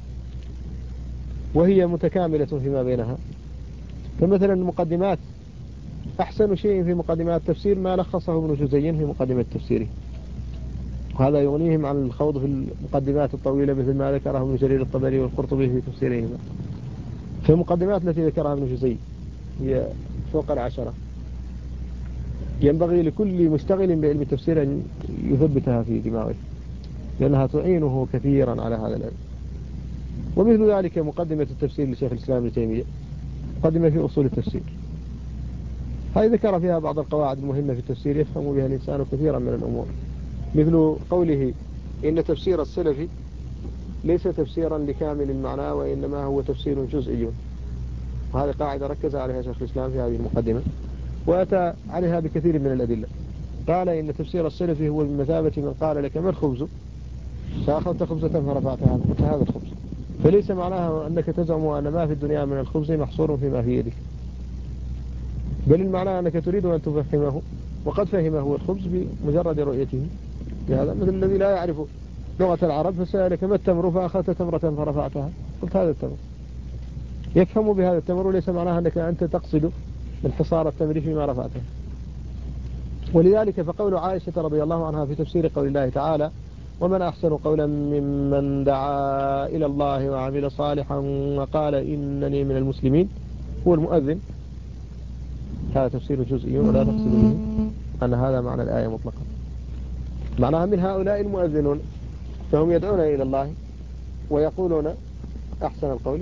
وهي متكاملة فيما بينها. فمثلا المقدمات، أحسن شيء في مقدمات التفسير ما لخصه ابن جزي في مقدمة تفسيره، وهذا يغنيهم عن الخوض في المقدمات الطويلة مثل ما ذكره ابن جرير الطبري والقرطبي في تفسيرهما. فالمقدمات التي ذكرها ابن جزي هي فوق 10، ينبغي لكل مشتغل بعلم التفسير أن يثبتها في دماغه، لأنها تعينه كثيرا على هذا العلم. ومثل ذلك مقدمة التفسير لشيخ الإسلام ابن تيمية، مقدمة في أصول التفسير، هذه ذكر فيها بعض القواعد المهمة في التفسير يفهم بها الإنسان كثيرا من الأمور، مثل قوله إن تفسير السلف ليس تفسيرا لكامل المعنى وإنما هو تفسير جزئي. وهذه قاعدة ركز عليها شيخ الإسلام في هذه المقدمة، وأتى عليها بكثير من الأدلة. قال إن تفسير السلفي هو بمثابة من قال لك ما الخبز فأخذت خبزة فرفعتها قلت هذا الخبز، فليس معناها أنك تزعم أن ما في الدنيا من الخبز محصور فيما في يدك، بل المعنى أنك تريد أن تفهمه، وقد فهمه الخبز بمجرد رؤيته. هذا مثل الذي لا يعرف لغة العرب فسألك ما التمر فأخذت تمرة فرفعتها قلت هذا التمر، يفهم بهذا التمر، وليس معناها أنك أنت تقصد انحصار التمر فيما رفعته. ولذلك فقول عائشة رضي الله عنها في تفسير قول الله تعالى ومن أحسن قولا ممن دعا إلى الله وعمل صالحا وقال إنني من المسلمين هو المؤذن، هذا تفسير جزئي ولا تقصد به أن هذا معنى الآية مطلقا، معناها من هؤلاء المؤذنون فهم يدعون إلى الله ويقولون أحسن القول،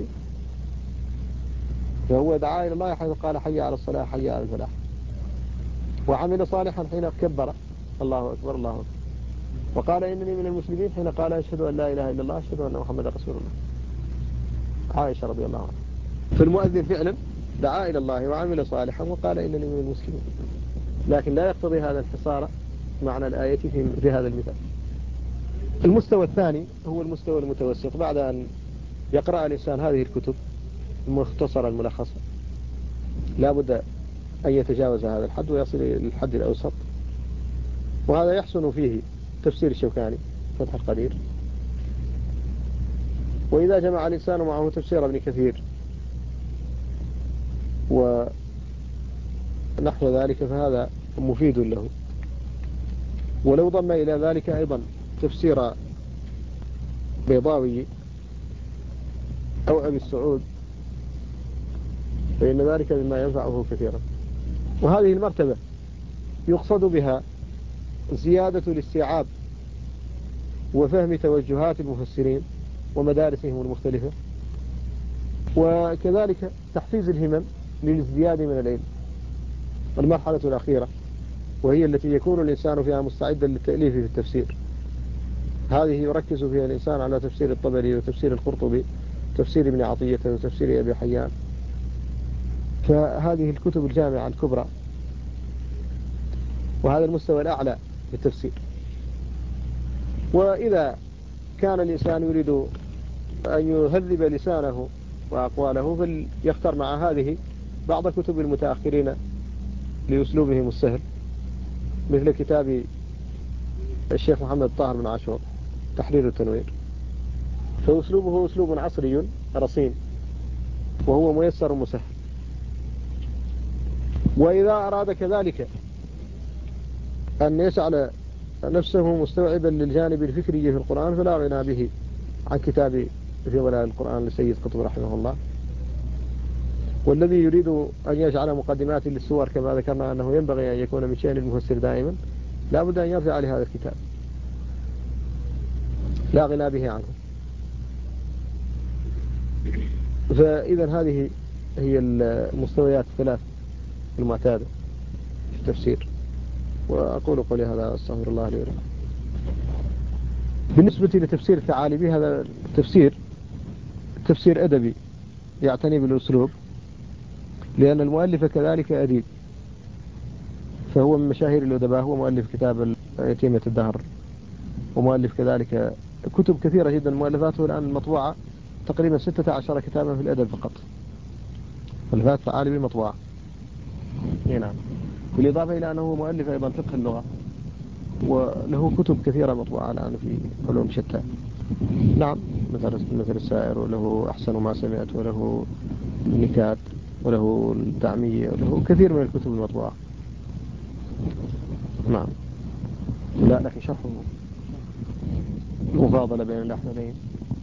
فهو دعا إلى الله حيث قال حي على الصلاة حي على الفلاح، وعمل صالحا حين كبر الله أكبر الله أكبر، وقال إنني من المسلمين حين قال أشهد أن لا إله إلا الله أشهد أن محمد رسول الله. عائشة رضي الله عنها. فالمؤذن فعلا دعا إلى الله وعمل صالحا وقال إنني من المسلمين، لكن لا يقتضي هذا انحصار معنى الآية في هذا المثال. المستوى الثاني هو المستوى المتوسط، بعد أن يقرأ الإنسان هذه الكتب المختصرة الملخصة لا بد أن يتجاوز هذا الحد ويصل إلى الحد الأوسط، وهذا يحسن فيه تفسير الشوكاني فتح القدير، وإذا جمع الإنسان معه تفسير ابن كثير ونحو ذلك فهذا مفيد له، ولو ضم إلى ذلك أيضا تفسير بيضاوي أو أبي السعود فإن ذلك مما ينفعه كثيرا. وهذه المرتبة يقصد بها زيادة الاستيعاب وفهم توجهات المفسرين ومدارسهم المختلفة، وكذلك تحفيز الهمم للازدياد من العلم. المرحلة الأخيرة وهي التي يكون الإنسان فيها مستعدا للتأليف في التفسير، هذه يركز فيها الإنسان على تفسير الطبري وتفسير القرطبي تفسير ابن عطية وتفسير أبي حيان، فهذه الكتب الجامعة الكبرى، وهذا المستوى الأعلى في التفسير. وإذا كان الإنسان يريد أن يهذب لسانه وأقواله فليختار مع هذه بعض كتب المتأخرين لأسلوبهم السهل، مثل كتاب الشيخ محمد طاهر بن عاشور تحرير التنوير، فأسلوبه أسلوب عصري رصين وهو ميسر مسهل. وإذا أراد كذلك أن يسعى نفسه مستوعبا للجانب الفكري في القرآن فلا غنى به عن كتاب في ظلال القرآن لسيد قطب رحمه الله. والذي يريد أن يجعل مقدمات للسور كما ذكرنا أنه ينبغي أن يكون من شأن المفسر دائما لا بد أن يرجع لهذا الكتاب لا غنى به عنه. فإذا هذه هي المستويات الثلاث المعتادة في التفسير. وأقول قولي هذا أستغفر الله لي ولكم. بالنسبة لتفسير الثعالبي هذا تفسير أدبي يعتني بالأسلوب، لأن المؤلف كذلك أديب، فهو من مشاهير الأدباء، هو مؤلف كتاب يتيمة الدهر، ومؤلف كذلك كتب كثيرة جدا مؤلفاته الآن المطبوعة تقريبا 16 كتابا في الأدب فقط، مؤلفات الثعالبي مطبوعة. نعم. بالإضافة إلى أنه مؤلف أيضا فقه اللغة، وله كتب كثيرة مطبوعة الآن في علوم شتى. نعم، مثل السائر، وله أحسن ما سمعت، وله النكات، وله الدعمية، وله كثير من الكتب المطبوعة. نعم. لا لكن شرحه مفاضلة بين الأحمدين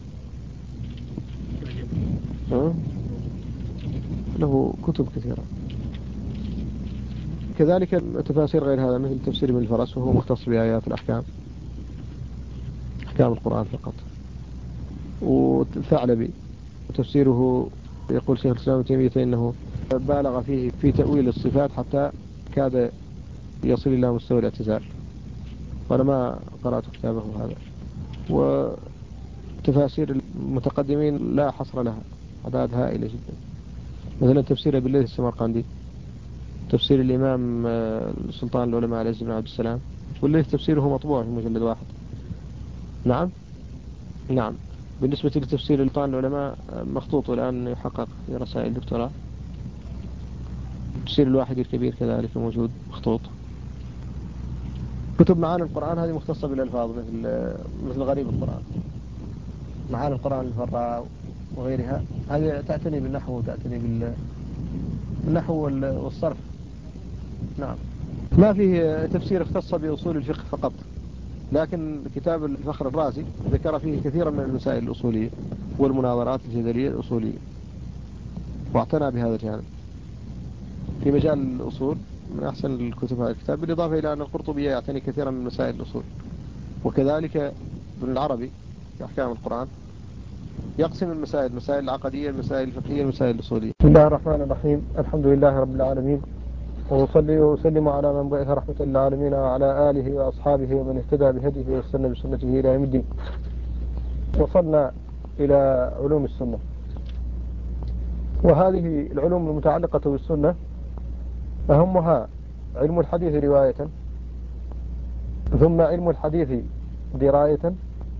له كتب كثيرة. كذلك التفاسير غير هذا مثل تفسير ابن الفرس وهو مختص بآيات الأحكام، أحكام القرآن فقط. والثعلبي وتفسيره يقول شيخ الإسلام ابن تيمية إنه بالغ فيه في تأويل الصفات حتى كاد يصل إلى مستوى الاعتزال، وأنا ما قرأت كتابه هذا. وتفاسير المتقدمين لا حصر لها، أعداد هائلة جدا، مثلا تفسير بالله السمرقندي تفسير الإمام سلطان العلماء العز بن عبد السلام، واللي تفسيره مطبوع في مجلد واحد. نعم نعم. بالنسبة لتفسير سلطان العلماء مخطوط الآن يحقق في رسائل دكتوراه. تفسير الواحد الكبير كذلك موجود مخطوط. كتب معاني القرآن هذه مختصة بالألفاظ، مثل غريب القرآن، معاني القرآن الفراء وغيرها، هذه تعتني بالنحو وتعتني بالنحو والصرف. نعم. ما فيه تفسير اختص بأصول الفقه فقط، لكن كتاب الفخر الرازي ذكر فيه كثيرا من المسائل الأصولية والمناظرات الجدلية الأصولية، واعتنى بهذا الجانب في مجال الأصول. من أحسن الكتب هذا الكتاب، بالإضافة إلى أن القرطبي يعتني كثيرا من مسائل الأصول، وكذلك ابن العربي في أحكام القرآن يقسم المسائل، مسائل العقدية، المسائل الفقهية، المسائل الأصولية. بسم الله الرحمن الرحيم. الحمد لله رب العالمين، وأصلي وأسلم على من بعث رحمة للعالمين وعلى آله وأصحابه ومن اهتدى بهديه واستنى بسنته إلى يوم الدين. وصلنا إلى علوم السنة، وهذه العلوم المتعلقة بالسنة أهمها علم الحديث رواية، ثم علم الحديث دراية،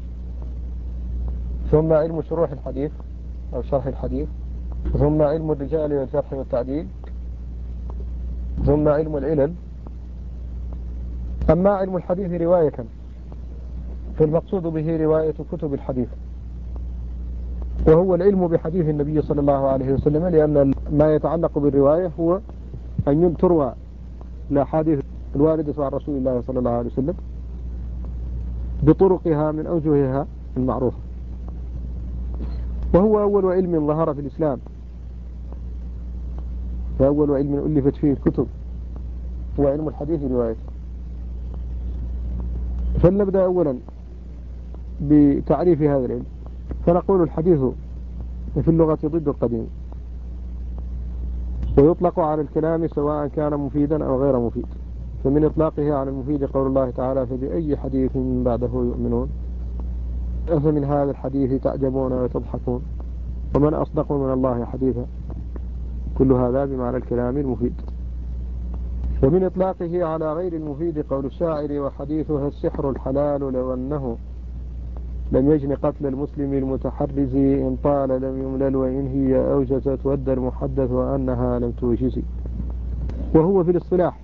ثم علم شروح الحديث أو شرح الحديث، ثم علم الرجال والجرح والتعديل، ثم علم العلل. أما علم الحديث رواية فالمقصود به رواية كتب الحديث، وهو العلم بحديث النبي صلى الله عليه وسلم، لأن ما يتعلق بالرواية هو أن تروى الأحاديث الواردة عن رسول الله صلى الله عليه وسلم بطرقها من أوجهها المعروفة، وهو أول علم ظهر في الإسلام، فأول علم ألفت فيه الكتب هو علم الحديث رواية. فلنبدأ أولا بتعريف هذا العلم. فنقول الحديث في اللغة ضد القديم، ويطلق على الكلام سواء كان مفيدا أو غير مفيد. فمن إطلاقه على المفيد قول الله تعالى: فبأي حديث بعده يؤمنون، أفمن هذا الحديث تعجبون وتضحكون ومن أصدق من الله حديثا. كل هذا بمعنى الكلام المفيد. ومن إطلاقه على غير المفيد قول الشاعر: وحديثها السحر الحلال لو أنه لم يجن قتل المسلم المتحرز، إن طال لم يملل وإن هي أوجزت ود المحدث وأنها لم توجز. وهو في الاصطلاح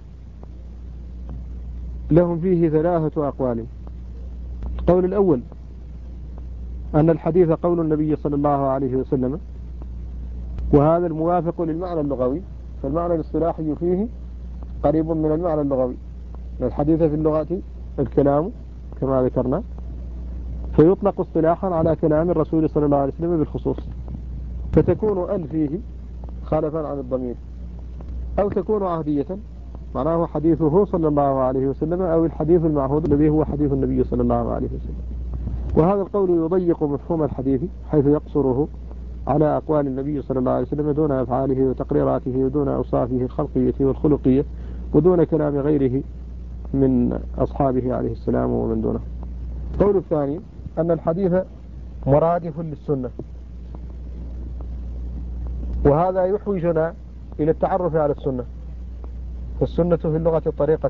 لهم فيه ثلاثة أقوال. القول الأول أن الحديث قول النبي صلى الله عليه وسلم، وهذا الموافق للمعنى اللغوي، فالمعنى الاصطلاحي فيه قريب من المعنى اللغوي. الحديث في اللغة الكلام كما ذكرنا، فيطلق اصطلاحا على كلام الرسول صلى الله عليه وسلم بالخصوص، فتكون ال فيه خلفا عن الضمير، أو تكون عهدية معناه حديثه صلى الله عليه وسلم، أو الحديث المعهود الذي هو حديث النبي صلى الله عليه وسلم. وهذا القول يضيق مفهوم الحديث حيث يقصره على أقوال النبي صلى الله عليه وسلم دون أفعاله وتقريراته ودون أوصافه الخلقية والخلقية ودون كلام غيره من أصحابه عليه السلام ومن دونه. القول الثاني أن الحديث مرادف للسنة، وهذا يحوجنا إلى التعرف على السنة. فالسنة في اللغة الطريقة،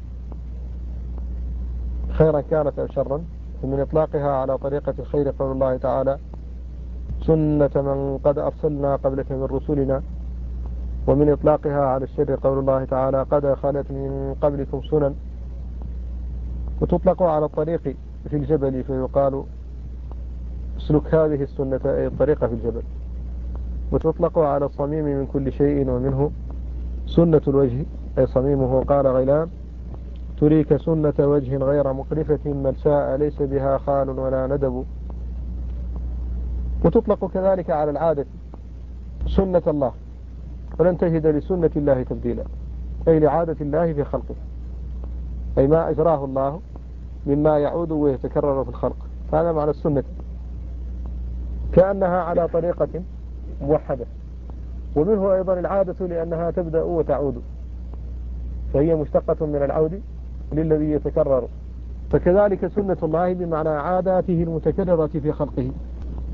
خيرا كانت أو شرا. ومن إطلاقها على طريقة الخير قول الله تعالى: سنة من قد أرسلنا قبلك من رسلنا. ومن إطلاقها على الشر قول الله تعالى: قد خلت من قبلكم سنن. وتطلق على الطريق في الجبل فيقال: اسلك هذه السنة، أي الطريقة في الجبل. وتطلق على الصميم من كل شيء ومنه سنة الوجه، أي صميمه. قال غيلان: تريك سنة وجه غير مقرفة ملساء ليس بها خال ولا ندب. وتطلق كذلك على العادة سنة الله، ولن تجد لسنة الله تبديلا، أي لعادة الله في خلقه، أي ما أجراه الله مما يعود ويتكرر في الخلق. هذا معنى السنة، كأنها على طريقة موحدة. ومنه أيضا العادة لأنها تبدأ وتعود، فهي مشتقة من العود للذي يتكرر. فكذلك سنة الله بمعنى عاداته المتكررة في خلقه.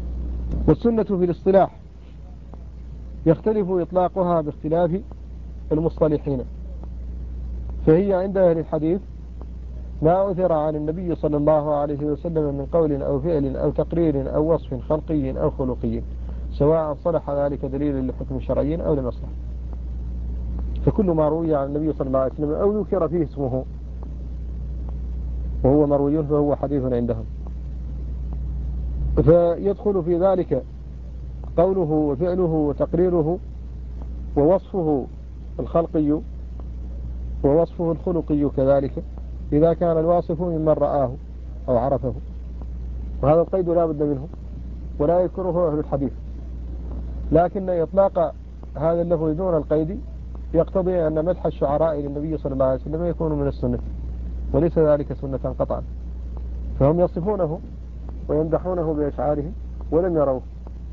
والسنة في الاصطلاح يختلف إطلاقها باختلاف المصطلحين، فهي عند أهل الحديث ما أثر عن النبي صلى الله عليه وسلم من قول أو فعل أو تقرير أو وصف خلقي أو خلقي، سواء صلح ذلك دليل لحكم شرعي أو لمصلحة. فكل ما روي عن النبي صلى الله عليه وسلم أو ذكر فيه اسمه وهو مروي فهو حديث عندهم، فيدخل في ذلك قوله وفعله وتقريره ووصفه الخلقي ووصفه الخلقي كذلك إذا كان الواصف ممن رآه أو عرفه، وهذا القيد لا بد منه ولا يذكره أهل الحديث. لكن إطلاق هذا اللفظ دون القيد يقتضي أن مدح الشعراء للنبي صلى الله عليه وسلم يكون من السنة، وليس ذلك سنة قطعا، فهم يصفونه ويمدحونه بأشعارهم ولم يروه،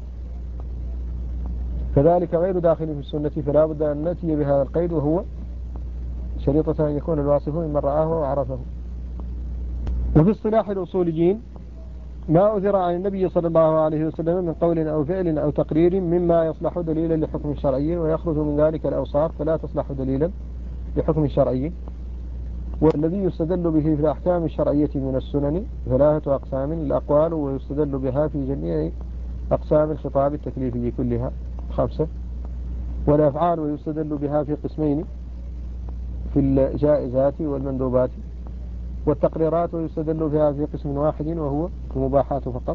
كذلك غير داخل في السنة، فلا بد أن نأتي بهذا القيد، وهو شريطة أن يكون الواصف ممن رآه وعرفه. وفي اصطلاح الأصوليين ما أثر عن النبي صلى الله عليه وسلم من قول أو فعل أو تقرير مما يصلح دليلا لحكم شرعي ويخرج من ذلك الأوصاف فلا تصلح دليلا لحكم شرعي. والذي يستدل به في الأحكام الشرعية من السنن 3 أقسام: الأقوال ويستدل بها في جميع أقسام الخطاب التكليفي كلها 5، والأفعال ويستدل بها في قسمين: في الجائزات والمندوبات، والتقريرات ويستدل بها في قسم واحد وهو المباحات فقط.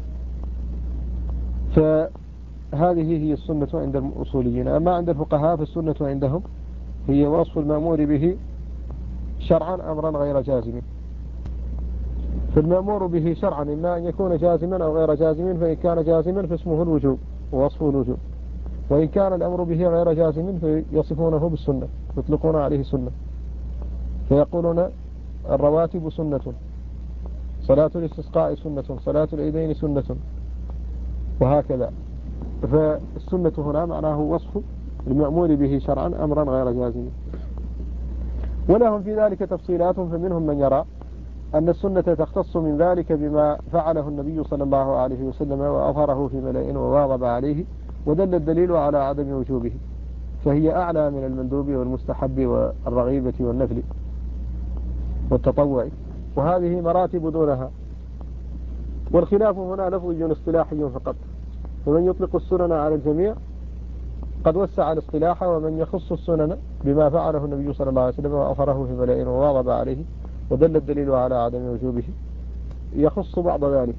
فهذه هي السنة عند الأصوليين. أما عند الفقهاء فالسنة عندهم هي وصف المأمور به شرعا أمرا غير جازم. فالمأمور به شرعا إما أن يكون جازما أو غير جازم، فإن كان جازما فاسمه الوجوب ووصفه الوجوب، وإن كان الأمر به غير جازم فيصفونه بالسنة، يطلقون عليه سنة، فيقولون الرواتب سنة، صلاة الاستسقاء سنة، صلاة العيدين سنة، وهكذا. فالسنة هنا معناه وصف المأمور به شرعا أمرا غير جازم. ولهم في ذلك تفصيلات، فمنهم من يرى أن السنة تختص من ذلك بما فعله النبي صلى الله عليه وسلم وأظهره في ملأ وواظب عليه ودل الدليل على عدم وجوبه، فهي أعلى من المندوب والمستحب والرغيبة والنفل والتطوع، وهذه مراتب دونها. والخلاف هنا لفظي اصطلاحي فقط، ومن يطلق السنن على الجميع قد وسع الاصطلاح، ومن يخص السنن بما فعله النبي صلى الله عليه وسلم وأظهره في ملأ وواظب عليه ودل الدليل على عدم وجوبه يخص بعض ذلك.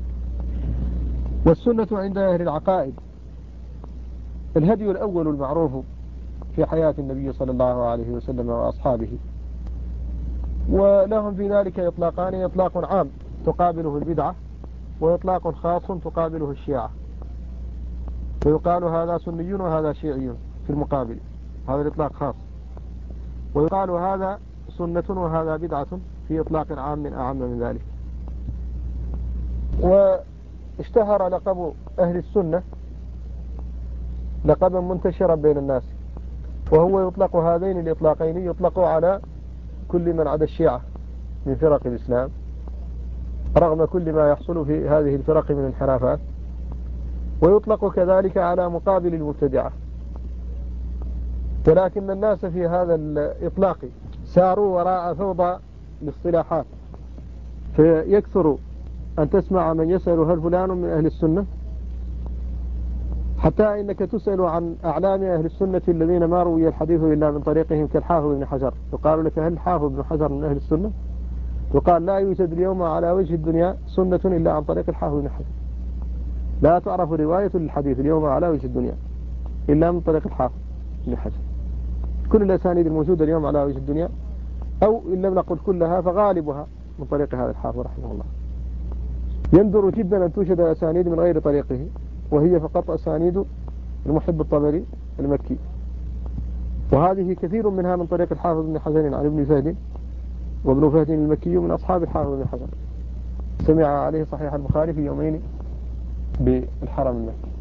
والسنة عند أهل العقائد الهدي الأول المعروف في حياة النبي صلى الله عليه وسلم وأصحابه، ولهم في ذلك إطلاقان: إطلاق عام تقابله البدعة، وإطلاق خاص تقابله الشيعة، فيقال هذا سني وهذا شيعي في المقابل، هذا الإطلاق خاص، ويقال هذا سنة وهذا بدعة في إطلاق عام من أعم من ذلك. واشتهر لقب أهل السنة لقبا منتشرا بين الناس، وهو يطلق هذين الإطلاقين، يطلق على كل من عدا الشيعة من فرق الإسلام رغم كل ما يحصل في هذه الفرق من انحرافات، ويطلق كذلك على مقابل المبتدعة. ولكن الناس في هذا الإطلاق ساروا وراء فوضى الاصطلاحات، فيكثر أن تسمع من يسأل هل فلان من أهل السنة، حتى إنك تسأل عن أعلام أهل السنة الذين ما روي الحديث إلا من طريقهم كالحافظ بن حجر، يقال لك هل حافظ بن حجر من أهل السنة؟ يقال لا يوجد اليوم على وجه الدنيا سنة إلا عن طريق الحافظ بن حجر، لا تعرف رواية للحديث اليوم على وجه الدنيا إلا من طريق الحافظ بن حجر. كل الأسانيد الموجودة اليوم على وجه الدنيا، أو إن لم نقل كلها فغالبها من طريق هذا الحافظ رحمه الله. يندر جدا أن توجد أسانيد من غير طريقه، وهي فقط أسانيد المحب الطبري المكي، وهذه كثير منها من طريق الحافظ بن حجر عن ابن فهد، وابن فهد المكي من أصحاب الحافظ بن حجر، سمع عليه صحيح البخاري في يومين بالحرم المكي.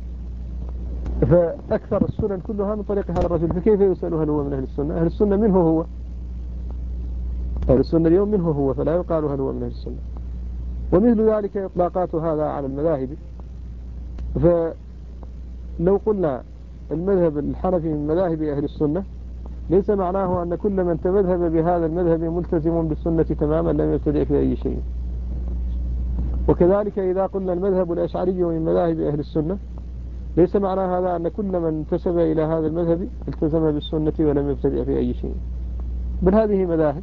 فأكثر السنن كلها من طريق هذا الرجل، فكيف يسأل هل هو من أهل السنة؟ أهل السنة منه هو، أهل السنة اليوم منه هو، فلا يقال هل هو من أهل السنة. ومثل ذلك إطلاقات هذا على المذاهب، فلو قلنا المذهب الحنفي من مذاهب أهل السنة ليس معناه أن كل من تمذهب بهذا المذهب ملتزم بالسنة تماما لم يبتدئ في أي شيء. وكذلك إذا قلنا المذهب الأشعري من مذاهب أهل السنة ليس معنى هذا أن كل من انتسب إلى هذا المذهب التزم بالسنة ولم يبتدئ في أي شيء، بل هذه مذاهب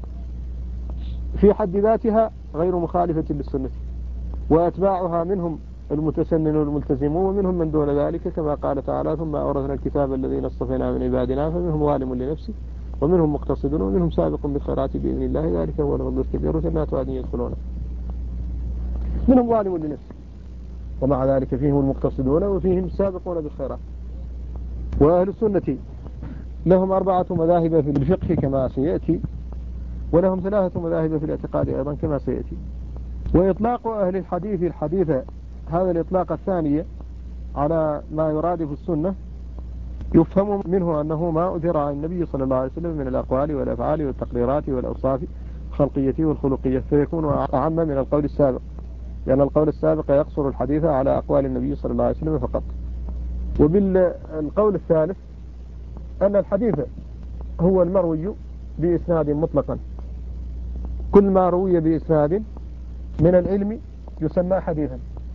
في حد ذاتها غير مخالفة للسنة، وأتباعها منهم المتسنن والملتزمون ومنهم من دون ذلك، كما قال تعالى ثم أورثنا الكتاب الذين اصطفينا من عبادنا فمنهم ظالم لنفسه ومنهم مقتصد ومنهم سابق بالخيرات بإذن الله ذلك هو الفضل الكبير جنات عدن يدخلونه. منهم ظالم لنفسه ومع ذلك فيهم المقتصدون وفيهم السابقون بالخيرات. وأهل السنة لهم 4 مذاهب في الفقه كما سيأتي، ولهم 3 مذاهب في الاعتقاد أيضا كما سيأتي. وإطلاق أهل الحديث الحديث هذا الإطلاق الثاني على ما يرادف السنة يفهم منه أنه ما أثر عن النبي صلى الله عليه وسلم من الأقوال والأفعال والتقريرات والأوصاف الخلقية والخلقية، فيكون أعم من القول السابق، لأن القول السابق يقصر الحديث على أقوال النبي صلى الله عليه وسلم فقط. وبالقول الثالث أن الحديث هو المروي بإسناد مطلقا، كل ما روي بإسناد من العلم يسمى حديثا،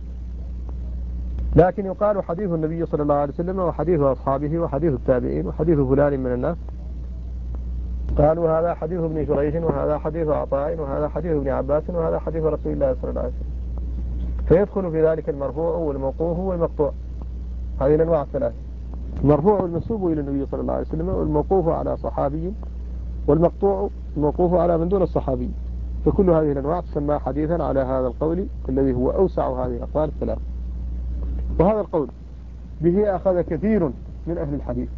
لكن يقال حديث النبي صلى الله عليه وسلم وحديث أصحابه وحديث التابعين وحديث فلان من الناس، قالوا هذا حديث ابن جريج وهذا حديث عطاء وهذا حديث ابن عباس وهذا حديث رسول الله صلى الله عليه وسلم، فيدخل في ذلك المرفوع والموقوف والمقطوع، هذه الأنواع الثلاث: المرفوع المنسوب إلى النبي صلى الله عليه وسلم، والموقوف على صحابي، والمقطوع الموقوف على من دون الصحابي، فكل هذه الأنواع تسمى حديثا على هذا القول الذي هو أوسع هذه الأقوال الثلاث. وهذا القول به أخذ كثير من أهل الحديث،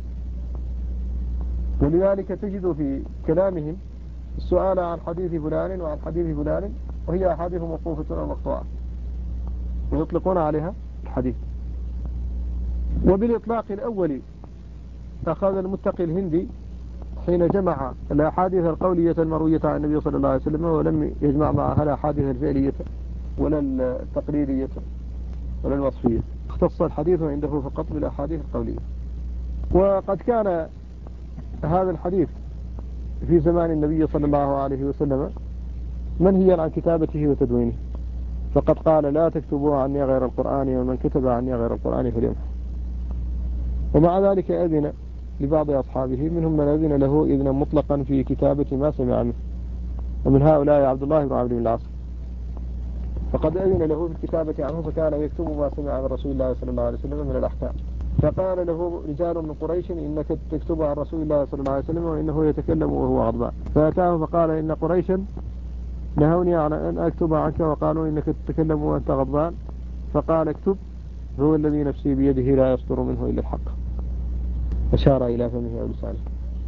ولذلك تجد في كلامهم السؤال عن حديث فلان وعن حديث فلان وهي أحاديث موقوفة ومقطوعة ويطلقون عليها الحديث. وبالإطلاق الأول أخذ المتقي الهندي حين جمع الأحاديث القولية المروية عن النبي صلى الله عليه وسلم ولم يجمع معها الأحاديث الفعلية ولا التقريرية ولا الوصفية، اختص الحديث عنده فقط بالأحاديث القولية. وقد كان هذا الحديث في زمان النبي صلى الله عليه وسلم منهيا عن كتابته وتدوينه، فقد قال لا تكتبوا عني غير القرآن ومن كتب عني غير القرآن فليمحو. ومع ذلك أذن لبعض أصحابه منهم من أذن له إذنا مطلقا في كتابة ما سمع منه، ومن هؤلاء عبد الله بن عمرو بن العاص، فقد أذن له بالكتابة عنه فكان يكتب ما سمع من رسول الله صلى الله عليه وسلم من الأحكام. فقال له رجال من قريش إنك تكتب عن رسول الله صلى الله عليه وسلم وإنه يتكلم وهو غضبان، فأتاه فقال إن قريشا نهوني عن أن أكتب عنك وقالوا إنك تتكلم وأنت غضبان، فقال اكتب هو الذي نفسي بيده لا يصدر منه إلا الحق، أشار إلى فمه أو لسانه.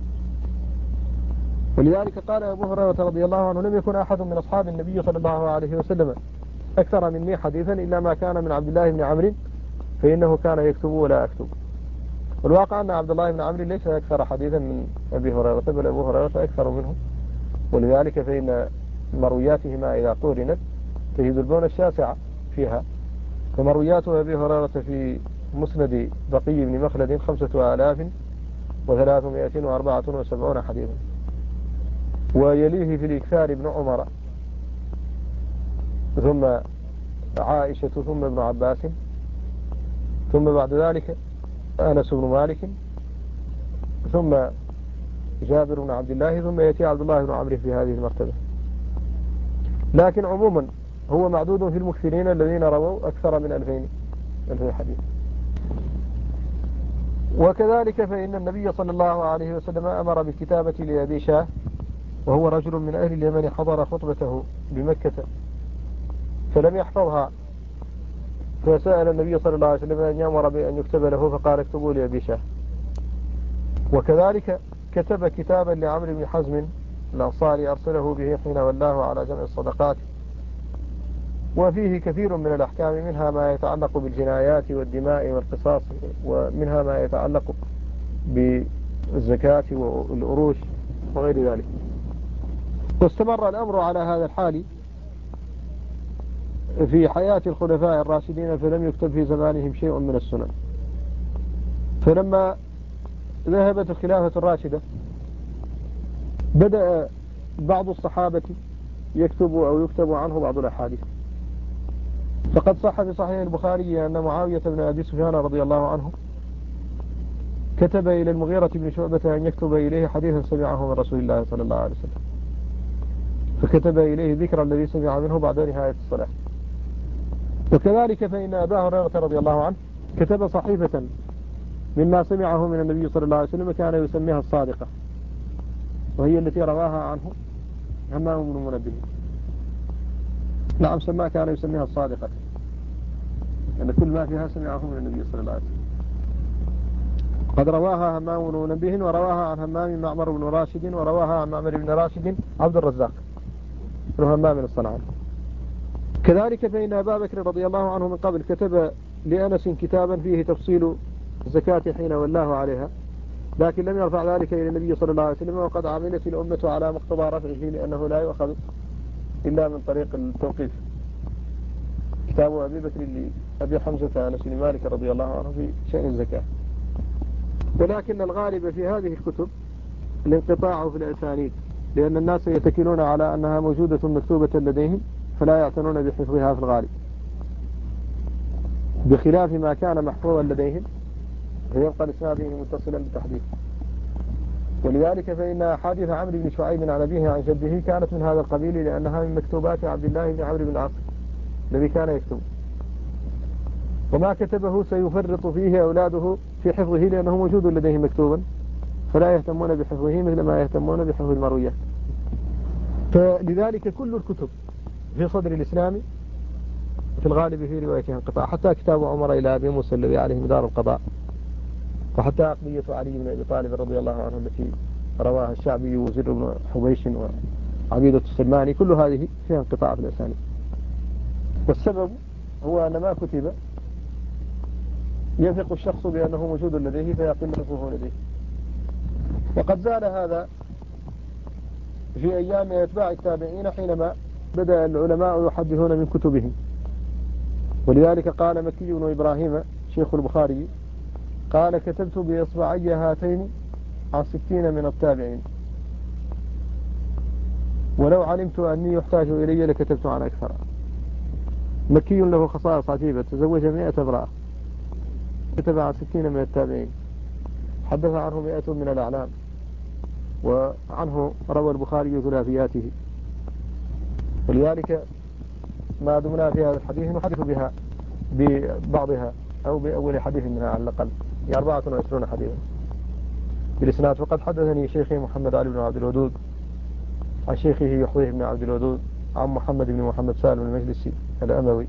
ولذلك قال أبو هريرة رضي الله عنه لم يكن أحد من أصحاب النبي صلى الله عليه وسلم أكثر مني حديثا إلا ما كان من عبد الله بن عمرو فإنه كان يكتب ولا أكتب. والواقع أن عبد الله بن عمرو ليس أكثر حديثا من أبي هريرة، بل أبو هريرة أكثر منه، ولذلك فإن مروياتهما إذا قورنت تجد البون الشاسع فيها. فمرويات أبي هريرة في مسند بقي بن مخلد 5374 حديثا، ويليه في الإكثار ابن عمر ثم عائشة ثم ابن عباس ثم بعد ذلك أنس بن مالك ثم جابر بن عبد الله ثم يأتي عبد الله بن عمرو في هذه المرتبة. لكن عموما هو معدود في المكثرين الذين رووا أكثر من 2000 حديث. وكذلك فإن النبي صلى الله عليه وسلم أمر بالكتابة لأبي شاه وهو رجل من أهل اليمن حضر خطبته بمكة فلم يحفظها، فسأل النبي صلى الله عليه وسلم أن يأمر بأن يكتب له فقال اكتبوا لأبي شاه. وكذلك كتب كتابا لعمرو بن حزم الأنصاري أرسله به حين ولاه على جمع الصدقات، وفيه كثير من الأحكام، منها ما يتعلق بالجنايات والدماء والقصاص، ومنها ما يتعلق بالزكاة والأروش وغير ذلك. واستمر الأمر على هذا الحال في حياة الخلفاء الراشدين، فلم يكتب في زمانهم شيء من السنن. فلما ذهبت الخلافة الراشدة بدأ بعض الصحابة يكتب أو يكتب عنه بعض الأحاديث. فقد صح في صحيح البخاري أن معاوية بن أبي سفيان رضي الله عنه كتب إلى المغيرة بن شعبة أن يكتب إليه حديثا سمعه من رسول الله صلى الله عليه وسلم، فكتب إليه ذكر الذي سمع منه بعد نهاية الصلاة. وكذلك فإن أبا هريرة رضي الله عنه كتب صحيفة مما سمعه من النبي صلى الله عليه وسلم كان يسميها الصادقة، وهي التي رواها عنه همام بن منبه. نعم سماها، كان يسميها الصادقة، لأن كل ما فيها سمعه من النبي صلى الله عليه وسلم. قد رواها همام بن منبه، ورواها عن همام معمر بن راشد، ورواها عن معمر بن راشد عبد الرزاق بن همام الصنعاني. كذلك فإن أبا بكر رضي الله عنه من قبل كتب لأنس كتابا فيه تفصيل الزكاة حين ولاه عليها، لكن لم يرفع ذلك إلى النبي صلى الله عليه وسلم، وقد عملت الأمة على مقتضى رفعه لأنه لا يؤخذ إلا من طريق التوقيف. كتاب أبي بكر لأبي حمزة أنس بن مالك رضي الله عنه في شأن الزكاة. ولكن الغالب في هذه الكتب الانقطاع في الأسانيد، لأن الناس يتكلون على أنها موجودة مكتوبة لديهم فلا يعتنون بحفظها في الغالب، بخلاف ما كان محفوظا لديهم فيبقى الإسناد متصلا بتحديث. ولذلك فإن أحاديث عمرو بن شعيب عن أبيه عن جده كانت من هذا القبيل، لأنها من مكتوبات عبد الله بن عمرو بن العاص الذي كان يكتب، وما كتبه سيفرط فيه أولاده في حفظه لأنه موجود لديهم مكتوبا، فلا يهتمون بحفظه مثل ما يهتمون بحفظ المرويات. فلذلك كل الكتب في صدر الإسلام في الغالب في روايتها انقطاع، حتى كتاب عمر إلى أبي موسى الذي عليه مدار القضاء، وحتى أقضية علي بن أبي طالب رضي الله عنه التي رواها الشعبي وزر بن حبيش وعبيدة السلماني، كل هذه فيها انقطاع في الأسانيد. والسبب هو أن ما كتب يثق الشخص بأنه موجود لديه فيقل حفظه لديه. وقد زال هذا في أيام أتباع التابعين حينما بدأ العلماء يحدثون من كتبهم. ولذلك قال مكي بن إبراهيم شيخ البخاري قال كتبت بإصبعي هاتين عن 60 من التابعين، ولو علمت أني يحتاج إلي لكتبت عن أكثر. مكي له خصائص عجيبة، تزوج 100 امرأة، كتب عن 60 من التابعين، حدث عنه 100 من الأعلام، وعنه روى البخاري ثلاثياته. ولذلك ما دمنا في هذا الحديث نحدث بها ببعضها أو بأول حديث منها على الأقل، 24 حديثا بالإسناد. وقد حدثني شيخي محمد علي بن عبد الودود عن شيخه يحيى بن عبد الودود عن محمد بن محمد سالم المجلسي الأموي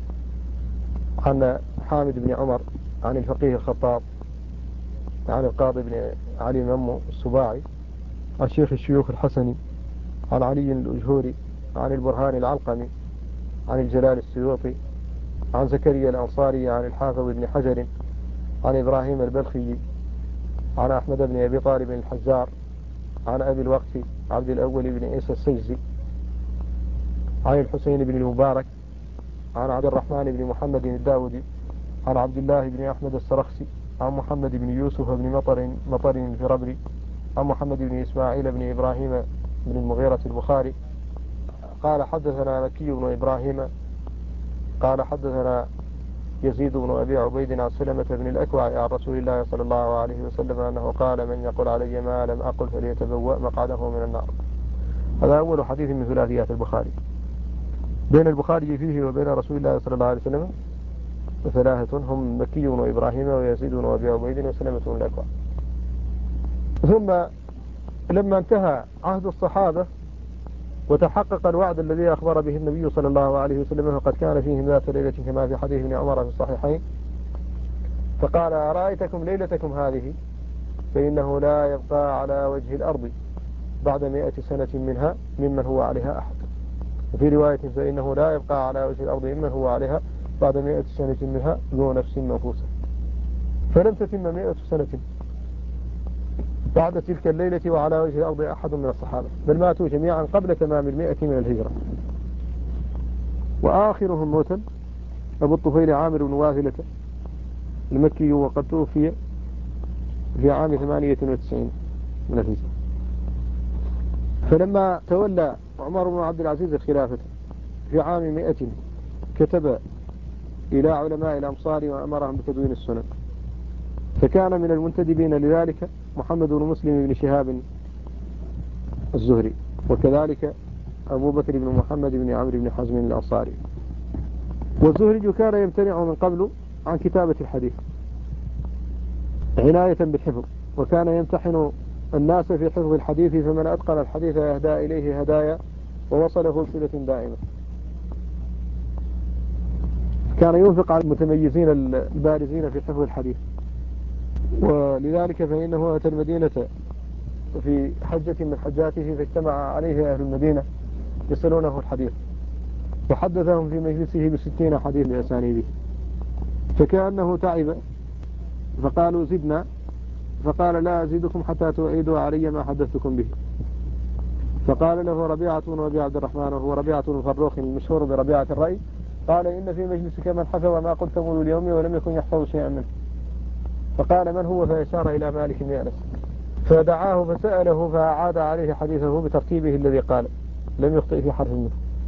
عن حامد بن عمر عن الفقيه الخطاب عن القاضي بن علي ممو السباعي عن شيخ الشيوخ الحسني عن علي الأجهوري عن البرهان العلقمي عن الجلال السيوطي عن زكريا الأنصاري عن الحافظ بن حجر عن إبراهيم البلخي عن أحمد بن أبي طالب الحزار عن أبي الوقت عبد الأول بن عيسى السجزي عن الحسين بن المبارك عن عبد الرحمن بن محمد الداودي عن عبد الله بن أحمد السرخسي عن محمد بن يوسف بن مطر الفربري عن محمد بن إسماعيل بن إبراهيم بن المغيرة البخاري قال حدثنا مكي بن إبراهيم قال حدثنا يزيد بن أبي عبيد عن سلمة بن الأكوع عن رسول الله صلى الله عليه وسلم أنه قال من يقول علي ما لم أقل فليتبوأ مقعده من النار. هذا أول حديث من ثلاثيات البخاري. بين البخاري فيه وبين رسول الله صلى الله عليه وسلم ثلاثة هم مكي بن إبراهيم ويزيد بن أبي عبيد وسلمة بن الأكوع. ثم لما انتهى عهد الصحابة وتحقق الوعد الذي أخبر به النبي صلى الله عليه وسلم فقد كان فيهم ذات ليلة كما في حديث ابن عمر في الصحيحين فقال أرأيتكم ليلتكم هذه فإنه لا يبقى على وجه الأرض بعد 100 سنة منها ممن هو عليها أحد، وفي رواية فإنه لا يبقى على وجه الأرض ممن هو عليها بعد 100 سنة منها ذو نفس منفوسة. فلم تتم 100 سنة بعد تلك الليلة وعلى وجه الأرض أحد من الصحابة، بل ماتوا جميعا قبل تمام 100 من الهجرة. وآخرهم موتا أبو الطفيل عامر بن واثلة المكي، وقد توفي في عام 98 من الهجرة. فلما تولى عمر بن عبد العزيز الخلافة في عام 100 كتب إلى علماء الأمصار وأمرهم بتدوين السنن، فكان من المنتدبين لذلك محمد بن مسلم بن شهاب الزهري، وكذلك أبو بكر بن محمد بن عمرو بن حزم الأنصاري. والزهري كان يمتنع من قبل عن كتابة الحديث عناية بالحفظ، وكان يمتحن الناس في حفظ الحديث، فمن أتقن الحديث يهدى إليه هدايا ووصله بصلة دائمة. كان ينفق على المتميزين البارزين في حفظ الحديث، ولذلك فإنه أتى المدينة في حجة من حجاته فاجتمع عليه أهل المدينة يصلونه الحديث، وحدثهم في مجلسه ب60 حديث بأسانيده، فكأنه تعب فقالوا زدنا، فقال لا أزيدكم حتى تعيدوا علي ما حدثتكم به. فقال له ربيعة وأبي عبد الرحمن، وهو ربيعة الفروخ المشهور بربيعة الرأي، قال إن في مجلسك من حفظ ما قلت منذ اليوم ولم يكن يحفظ شيئا منه. فقال من هو؟ فأشار إلى مالك بن أنس، فدعاه فسأله فأعاد عليه حديثه بترتيبه الذي قال، لم يخطئ في حرف منه.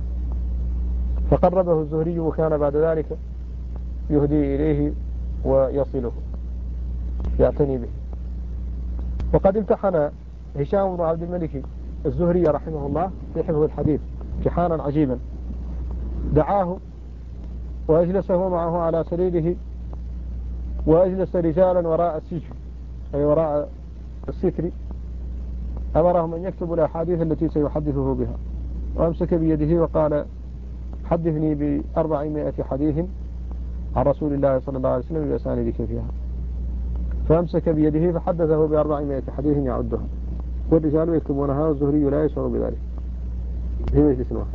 فقربه الزهري، وكان بعد ذلك يهدي إليه ويصله يعتني به. وقد امتحن هشام بن عبد الملك الزهري رحمه الله في حفظ الحديث امتحانا عجيبا. دعاه وأجلسه معه على سريره، وأجلس رجالا وراء السجن أي وراء الستر، أمرهم أن يكتبوا الأحاديث التي سيحدثه بها، وأمسك بيده وقال حدثني ب400 حديث عن رسول الله صلى الله عليه وسلم بأسانيدك فيها. فأمسك بيده فحدثه ب400 حديث يعدها، والرجال يكتبونها والزهري لا يشعر بذلك في مجلس واحد.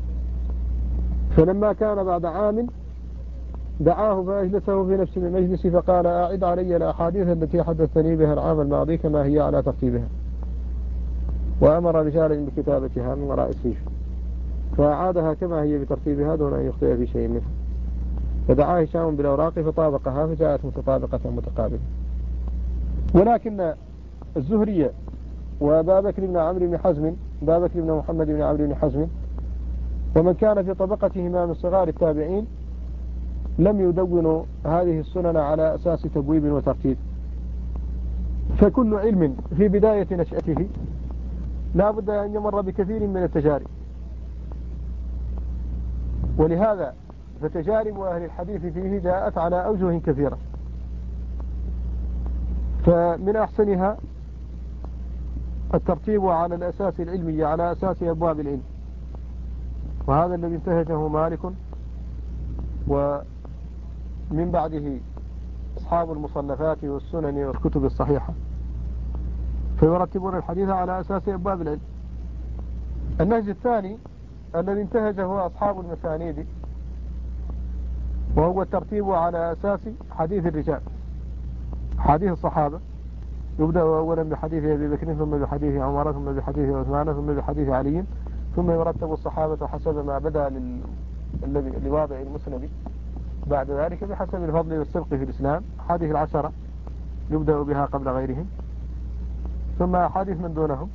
فلما كان بعد عام دعاه فأجلسه في نفس المجلس فقال أعد علي الأحاديث التي حدثني بها العام الماضي كما هي على ترتيبها، وأمر رجالا بكتابتها من وراء السجن، فأعادها كما هي بترتيبها دون أن يخطئ في شيء منه. فدعاه هشام بالأوراق فطابقها فجاءت متطابقة متقابلة. ولكن الزهري وأبا بكر بن عمرو بن حزم، أبا بكر بن محمد بن عمرو بن حزم، ومن كان في طبقتهما من صغار التابعين لم يدونوا هذه السنن على أساس تبويب وترتيب. فكل علم في بداية نشأته لا بد أن يمر بكثير من التجارب، ولهذا فتجارب أهل الحديث فيه جاءت على أوجه كثيرة، فمن أحسنها الترتيب على الأساس العلمي على أساس أبواب العلم، وهذا الذي انتهجه مالك ومن بعده أصحاب المصنفات والسنن والكتب الصحيحة، فيرتبون الحديث على أساس أبواب العلم. النهج الثاني الذي انتهجه أصحاب المسانيد وهو الترتيب على أساس حديث الرجال، حديث الصحابة، يبدأ أولا بحديث أبي بكر ثم بحديث عمر ثم بحديث عثمان ثم بحديث علي، ثم يرتب الصحابة حسب ما بدأ لواضع المسند، بعد ذلك بحسب الفضل والسبق في الإسلام. حديث العشرة يبدأ بها قبل غيرهم، ثم حديث من دونهم.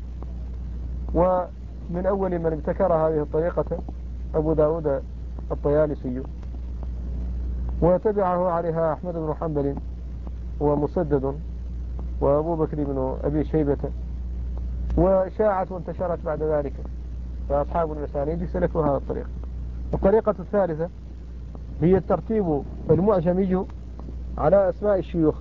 ومن أول من ابتكر هذه الطريقة أبو داود الطيالسي، وتبعه عليها أحمد بن حنبل ومسدد وأبو بكر بن أبي شيبة، وشاعت وانتشرت بعد ذلك، فأصحاب المسانيد سلكوا هذا الطريق. الطريقة الثالثة هي الترتيب المعجمي على أسماء الشيوخ،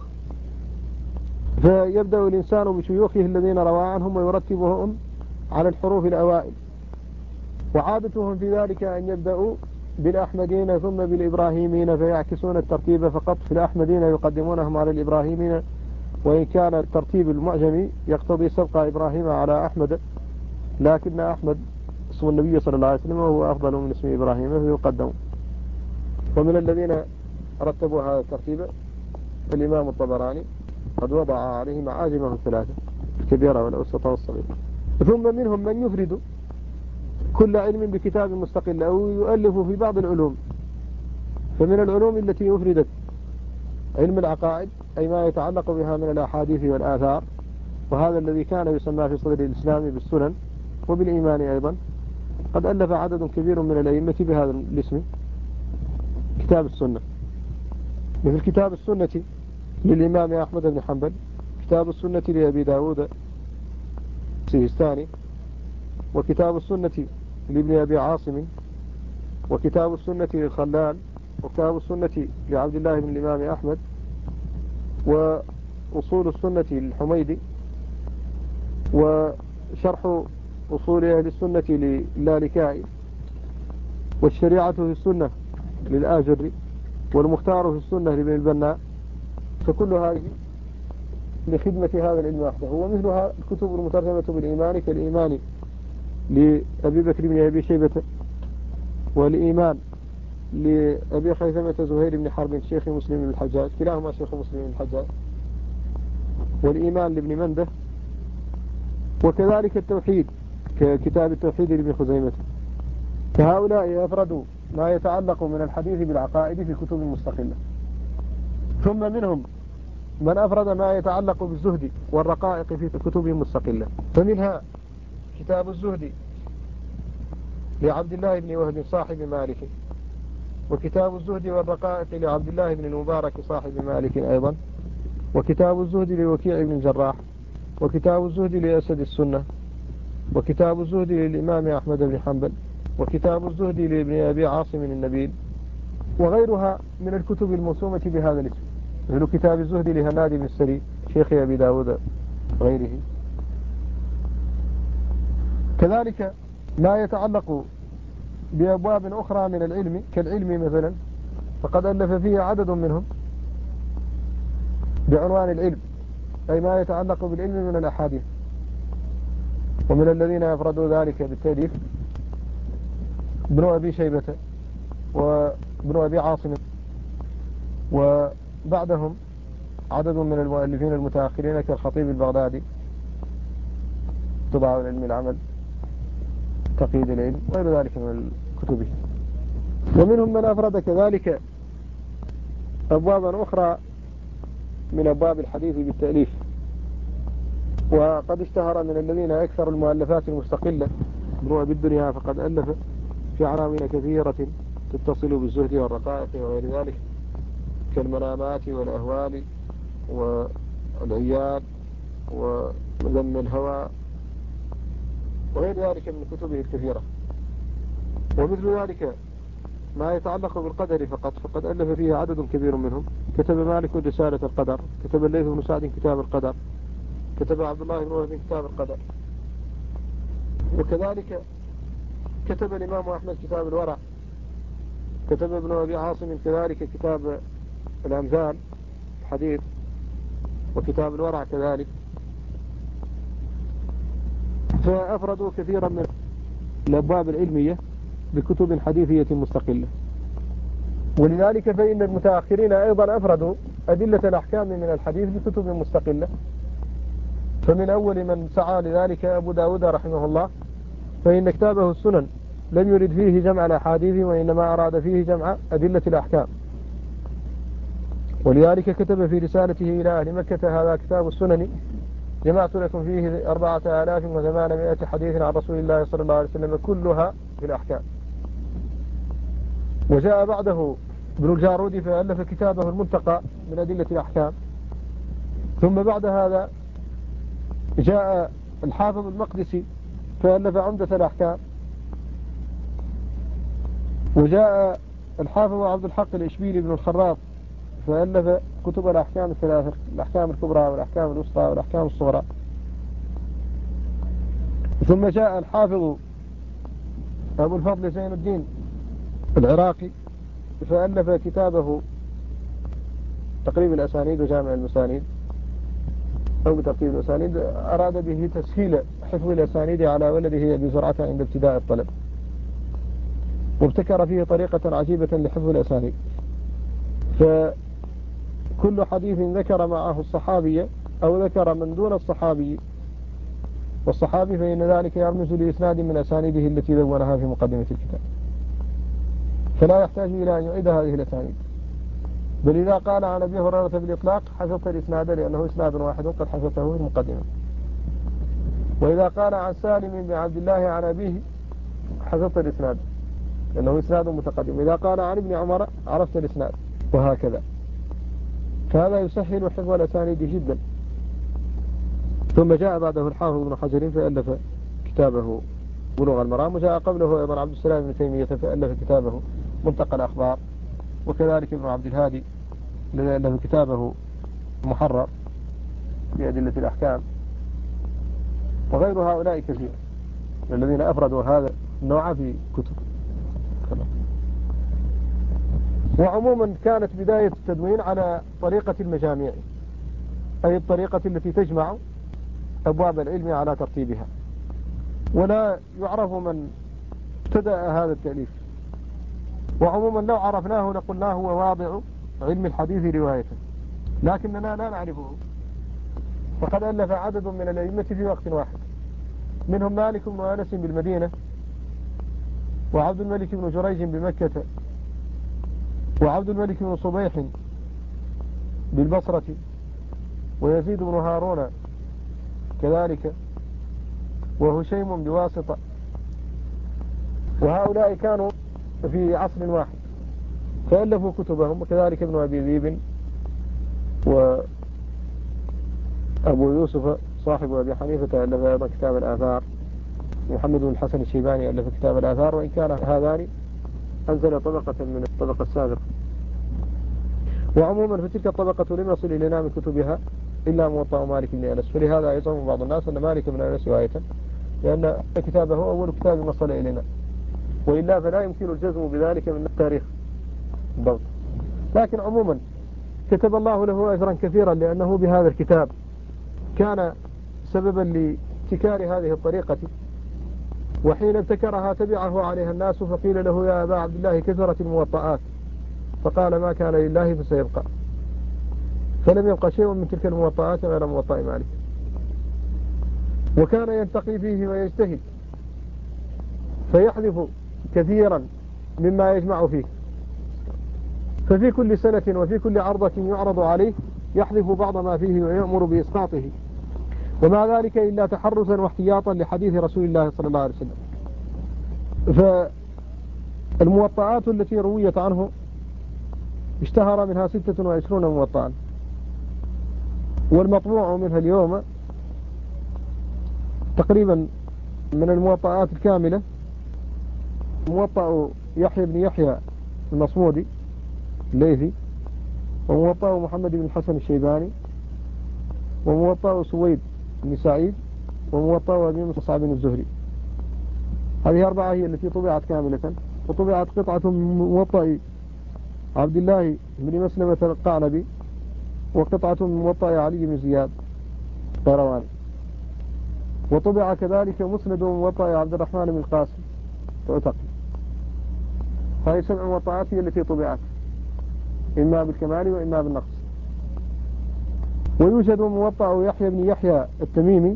فيبدأ الإنسان بشيوخه الذين روى عنهم ويرتبهم على الحروف الأوائل، وعادتهم في ذلك أن يبدأوا بالأحمدين ثم بالإبراهيمين، فيعكسون الترتيب فقط، في الأحمدين يقدمونهم على الإبراهيمين، وإن كان الترتيب المعجمي يقتضي سبق إبراهيم على أحمد، لكن أحمد اسم النبي صلى الله عليه وسلم وهو أفضل من اسم إبراهيم فيقدم. ومن الذين رتبوا هذا الترتيب الإمام الطبراني، قد وضع عليه معاجمه الثلاثة الكبيرة والأوسطة والصغيرة. ثم منهم من يفرد كل علم بكتاب مستقل أو يؤلف في بعض العلوم. فمن العلوم التي يفردت علم العقائد، أي ما يتعلق بها من الأحاديث والآثار، وهذا الذي كان يسمى في صدر الإسلام بالسنن، وبالإيمان أيضا قد ألف عدد كبير من الأئمة بهذا الاسم كتاب السنة، مثل كتاب السنة للإمام أحمد بن حنبل، كتاب السنة لأبي داود السجستاني، وكتاب السنة لابن أبي عاصم، وكتاب السنة للخلال، وكتاب السنة لعبد الله بن الإمام أحمد، وأصول السنة للحميدي، وشرح أصول أهل السنة للالكائي، والشريعة في السنة للآجري، والمختار في السنة لابن البناء. فكل هذه لخدمة هذا العلم وحده. ومثلها الكتب المترجمة بالإيمان كالإيمان لأبي بكر بن أبي شيبة، والإيمان لأبي خيثمة زهير بن حرب شيخ مسلم بن الحجاج، كلاهما شيخ مسلم بن الحجاج، والإيمان لابن منده، وكذلك التوحيد ككتاب التوحيد لابن خزيمة. فهؤلاء أفردوا ما يتعلق من الحديث بالعقائد في كتب مستقلة. ثم منهم من أفرد ما يتعلق بالزهد والرقائق في كتب مستقلة، فمنها كتاب الزهد لعبد الله بن وهب صاحب مالك، وكتاب الزهد والرقائق لعبد الله بن المبارك صاحب مالك أيضا، وكتاب الزهد لوكيع بن الجراح، وكتاب الزهد لأسد السنة، وكتاب الزهد للإمام أحمد بن حنبل، وكتاب الزهد لابن أبي عاصم النبيل، وغيرها من الكتب الموسومة بهذا الاسم، مثل كتاب الزهد لهناد بن السري شيخ أبي داود غيره. كذلك ما يتعلق بأبواب أخرى من العلم كالعلم مثلا، فقد ألف فيه عدد منهم بعنوان العلم، أي ما يتعلق بالعلم من الأحاديث. ومن الذين يفردوا ذلك بالتأليف ابن أبي شيبة وابن أبي عاصم، وبعدهم عدد من المؤلفين المتأخرين كالخطيب البغدادي طباع العلم العمل، تقييد العلم، وغير ذلك من كتبه. ومنهم من أفرد كذلك أبوابا أخرى من أبواب الحديث بالتأليف. وقد اشتهر من الذين أكثر المؤلفات المستقلة ابن أبي الدنيا، فقد ألف في عناوين كثيرة تتصل بالزهد والرقائق وغير ذلك، كالمنامات والأهوال والعياد وذم الهوى وغير ذلك من كتبه الكثيرة. ومثل ذلك ما يتعلق بالقدر فقد ألف فيه عدد كبير منهم. كتب مالك رسالة القدر، كتب الليث بن سعد كتاب القدر، كتب عبد الله بن وهب كتاب القدر، وكذلك كتب الإمام أحمد كتاب الورع، كتب ابن أبي عاصم كذلك كتاب الأمثال الحديث، وكتاب الورع كذلك. فأفردوا كثيرا من الأبواب العلمية بكتب حديثية مستقلة. ولذلك فإن المتأخرين أيضا أفردوا أدلة الأحكام من الحديث بكتب مستقلة. فمن أول من سعى لذلك أبو داود رحمه الله، فإن كتابه السنن لم يرد فيه جمع الأحاديث، وإنما أراد فيه جمع أدلة الأحكام. ولذلك كتب في رسالته إلى أهل مكة: هذا كتاب السنن جمعت لكم فيه 4800 حديث عن رسول الله صلى الله عليه وسلم كلها في الأحكام. وجاء بعده ابن الجارودي فألف كتابه المنتقى من أدلة الأحكام. ثم بعد هذا جاء الحافظ المقدسي فألف عمدة الأحكام. وجاء الحافظ عبد الحق الإشبيلي بن الخراف فألف كتب الأحكام الثلاثة: الأحكام الكبرى والأحكام الوسطى والأحكام الصغرى. ثم جاء الحافظ أبو الفضل زين الدين العراقي فألف كتابه تقريب الأسانيد وجامع المسانيد، أو بترتيب الأسانيد، أراد به تسهيل حفظ الأسانيد على ولده بزرعة عند ابتداء الطلب، وابتكر فيه طريقة عجيبة لحفظ الأسانيد. فكل حديث ذكر معه الصحابي أو ذكر من دون الصحابي والصحابي فإن ذلك يرمز لإسناد من أسانيده التي دونها في مقدمة الكتاب، فلا يحتاج إلى أن يعيد هذه الأسانيد. بل إذا قال عن أبي هريرة بالإطلاق حفظت الإسناد، لأنه إسناد واحد قد حفظته في المقدمة. وإذا قال عن سالم بن عبد الله عن أبيه حفظت الإسناد لأنه إسناد متقدم، وإذا قال عن ابن عمر عرفت الإسناد، وهكذا. فهذا يسهل حفظ الأسانيد جدا. ثم جاء بعده الحافظ ابن حجر فألف كتابه بلوغ المرام، وجاء قبله أيضا عبد السلام بن تيمية فألف كتابه منتقى الأخبار، وكذلك ابن عبد الهادي الذي ألف كتابه محرر في أدلة الأحكام، وغير هؤلاء كثير الذين أفردوا هذا النوع في كتب. وعموما كانت بداية التدوين على طريقة المجاميع، أي الطريقة التي تجمع أبواب العلم على ترتيبها، ولا يعرف من ابتدأ هذا التأليف. وعموما لو عرفناه لقلناه هو واضع علم الحديث رواية، لكننا لا نعرفه، فقد ألف عدد من الأئمة في وقت واحد، منهم مالك بن أنس بالمدينة، وعبد الملك بن جريج بمكة، وعبد الملك بن صبيح بالبصرة، ويزيد بن هارون كذلك، وهشيم بواسطة. وهؤلاء كانوا في عصر واحد فألفوا كتبهم، وكذلك ابن أبي ذيب وأبو يوسف صاحب أبي حنيفة ألف أيضا كتاب الآثار، محمد بن الحسن الشيباني ألف كتاب الآثار، وإن كان هذان أنزل طبقة من الطبقة السابقة. وعموما فتلك الطبقة لم يصل إلينا من كتبها إلا موطأ مالك بن أنس، فلهذا يزعم بعض الناس أن مالك بن أنس رواية، لأن كتابه أول كتاب وصل إلينا، وإلا فلا يمكن الجزم بذلك من التاريخ بالضبط. لكن عموما كتب الله له أجرا كثيرا، لأنه بهذا الكتاب كان سببا لابتكار هذه الطريقة، وحين ابتكرها تبعه عليها الناس، فقيل له يا أبا عبد الله كثرت الموطئات، فقال ما كان لله فسيبقى، فلم يبقى شيء من تلك الموطئات غير موطئ مالك. وكان ينتقي فيه ويجتهد، فيحذف كثيرا مما يجمع فيه، ففي كل سنة وفي كل عرضة يعرض عليه يحذف بعض ما فيه ويأمر بإسقاطه، وما ذلك إلا تحرزا واحتياطا لحديث رسول الله صلى الله عليه وسلم. فالموطئات التي رويت عنه اشتهر منها 26 موطئا، والمطبوع منها اليوم تقريبا من الموطئات الكاملة موطأ يحيى بن يحيى المصمودي الليثي، وموطأ محمد بن الحسن الشيباني، وموطأ سويد بن سعيد، وموطأ أبي مصعب بن الزهري. هذه أربعة هي التي طبعت كاملة، وطبعت قطعة من موطأ عبد الله بن مسلمة القعنبي، وقطعة من موطأ علي بن زياد القيرواني، وطبع كذلك مسند موطأ عبد الرحمن بن القاسم تعتق. هذه 7 موطئات هي التي طبعت، إما بالكمال وإما بالنقص. ويوجد موطأ يحيى بن يحيى التميمي،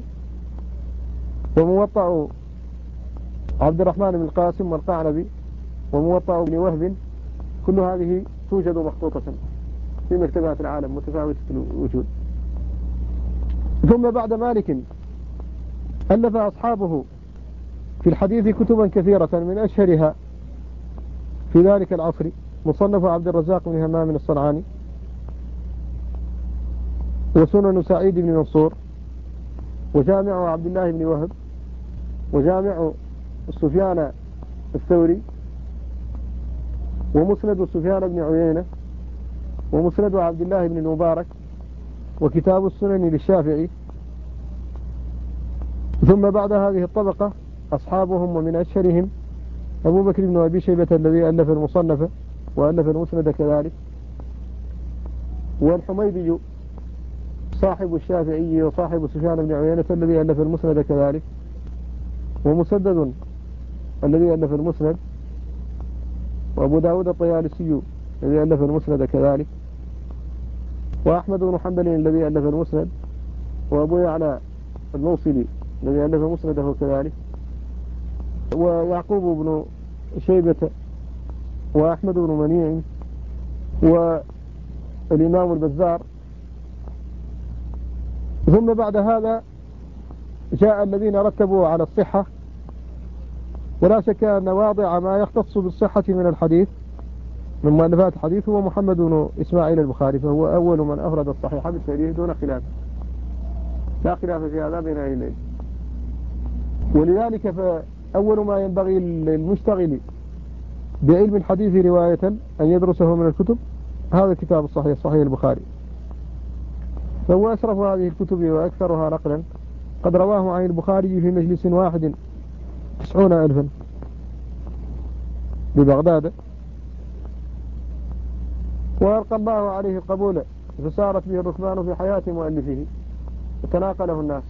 وموطأ عبد الرحمن بن القاسم والقعنبي، وموطأ ابن وهب، كل هذه توجد مخطوطة في مكتبات العالم متفاوتة الوجود. ثم بعد مالك ألف أصحابه في الحديث كتبا كثيرة، من أشهرها في ذلك العصر مصنف عبد الرزاق بن همام الصنعاني، وسنن سعيد بن منصور، وجامع عبد الله بن وهب، وجامع سفيان الثوري، ومسند سفيان بن عيينة، ومسند عبد الله بن المبارك، وكتاب السنن للشافعي. ثم بعد هذه الطبقة أصحابهم، ومن أشهرهم أبو بكر بن أبي شيبة الذي ألف المصنف وألف المسند كذلك، والحميدي صاحب الشافعي وصاحب سفيان بن عيينة الذي ألف المسند كذلك، ومسدد الذي ألف المسند، وأبو داود الطيالسي الذي ألف المسند كذلك، وأحمد بن حنبل الذي ألف المسند، وأبو يعلى الموصلي الذي ألف مسنده كذلك، ويعقوب بن شيبة، وأحمد بن منيع، والإمام البزار. ثم بعد هذا جاء الذين رتبوا على الصحة، ولا شك أن واضع ما يختص بالصحة من الحديث من مؤلفات الحديث هو محمد بن إسماعيل البخاري، فهو أول من أفرد الصحيح بالتاريخ دون خلاف، لا خلاف في هذا بين أهل العلم. ولذلك فأول ما ينبغي للمشتغل بعلم الحديث رواية أن يدرسه من الكتب هذا الكتاب الصحيح، صحيح البخاري، فهو أشرف هذه الكتب وأكثرها نقلا. قد رواه عن البخاري في مجلس واحد 90,000 ببغداد، وألقى الله عليه القبول، فسارت به الركبان في حياة مؤلفه وتناقله الناس.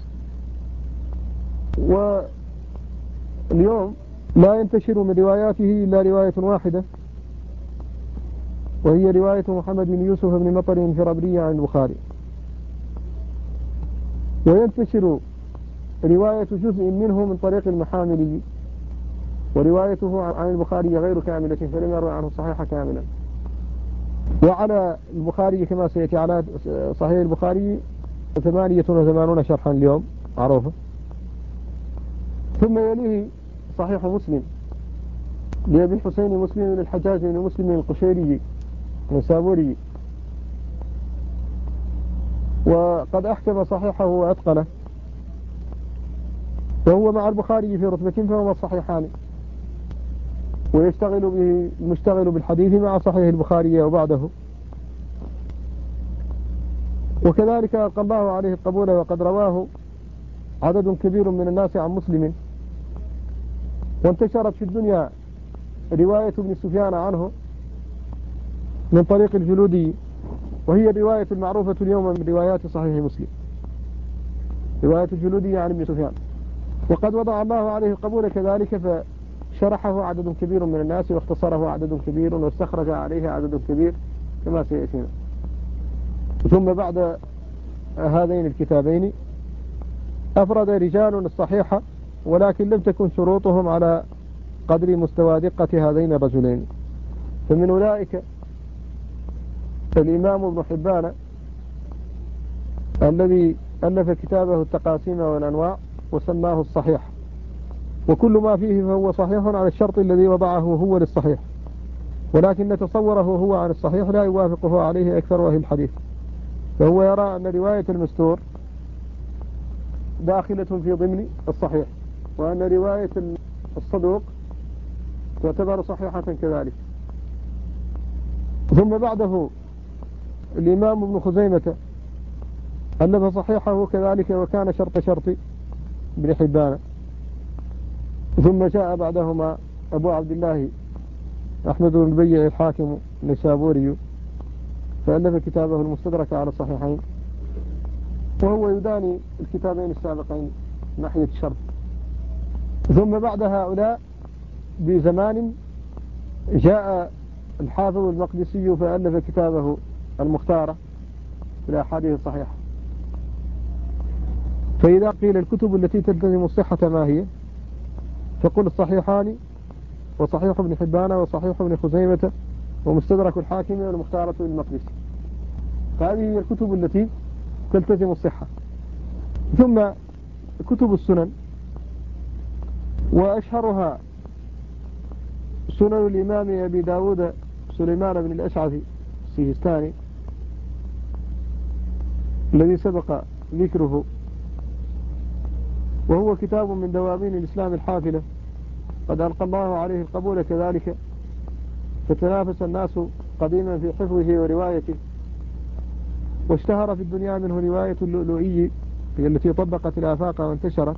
واليوم لا ينتشر من رواياته إلا رواية واحدة، وهي رواية محمد بن يوسف بن مطر الفرابري عن البخاري، وينتشر رواية جزء منه من طريق المحاملي، وروايته عن البخاري غير كاملة، فلم يروي عنه صحيح كاملا. وعلى البخاري كما سيأتي على صحيح البخاري 88 شرحا اليوم معروفة. ثم يليه صحيح مسلم لأبي الحسين مسلم بن الحجاج بن مسلم القشيري النسابوري، وقد أحكم صحيحه وأتقنه، وهو مع البخاري في رتبة، فهما الصحيحان، ويشتغل به المشتغل بالحديث مع صحيح البخاري وبعده. وكذلك ألقى الله عليه القبول، وقد رواه عدد كبير من الناس عن مسلم، وانتشرت في الدنيا رواية ابن سفيان عنه من طريق الجلودي، وهي الرواية المعروفة اليوم من روايات صحيح مسلم، رواية الجلودي عن ابن سفيان. وقد وضع الله عليه القبول كذلك، فشرحه عدد كبير من الناس، واختصره عدد كبير، واستخرج عليه عدد كبير كما سيأتينا. ثم بعد هذين الكتابين أفرد رجال الصحيحة، ولكن لم تكن شروطهم على قدر مستوى دقة هذين الرجلين. فمن أولئك الإمام ابن حبان الذي ألف كتابه التقاسيم والأنواع وسماه الصحيح، وكل ما فيه فهو صحيح على الشرط الذي وضعه هو للصحيح، ولكن تصوره هو عن الصحيح لا يوافقه عليه أكثر أهل الحديث. فهو يرى أن رواية المستور داخلة في ضمن الصحيح، وأن رواية الصدوق تعتبر صحيحة كذلك. ثم بعده الإمام ابن خزيمة ألف صحيحه كذلك، وكان شرط ابن حبان. ثم جاء بعدهما أبو عبد الله أحمد بن بيع الحاكم النسابوري، فألف كتابه المستدرك على الصحيحين، وهو يداني الكتابين السابقين ناحية الشرط. ثم بعد هؤلاء بزمان جاء الحافظ المقدسي فألف كتابه المختارة في الأحاديث الصحيحة. فإذا قيل الكتب التي تلتزم الصحة ما هي، فقل الصحيحان وصحيح ابن حبان وصحيح ابن خزيمة ومستدرك الحاكم والمختارة للمقدسي، فهذه هي الكتب التي تلتزم الصحة. ثم كتب السنن، وأشهرها سنن الإمام أبي داود سليمان بن الأشعث السيستاني الذي سبق ذكره، وهو كتاب من دواوين الإسلام الحافلة، قد ألقى الله عليه القبول كذلك، فتنافس الناس قديما في حفظه وروايته، واشتهر في الدنيا منه رواية اللؤلؤي هي التي طبقت الآفاق وانتشرت،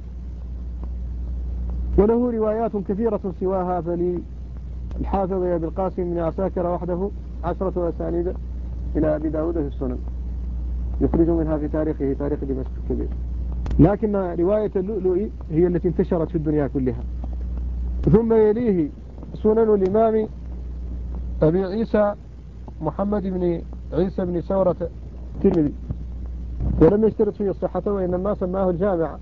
وله روايات كثيرة سواها. فللحافظ أبي القاسم بن عساكر وحده 10 أسانيد إلى أبي داود في السنن يخرج منها في تاريخه تاريخ دمشق الكبير، لكن رواية اللؤلؤي هي التي انتشرت في الدنيا كلها. ثم يليه سنن الإمام أبي عيسى محمد بن عيسى بن ثورة الترمذي، ولم يشترط فيه الصحة، وإنما سماه الجامعة،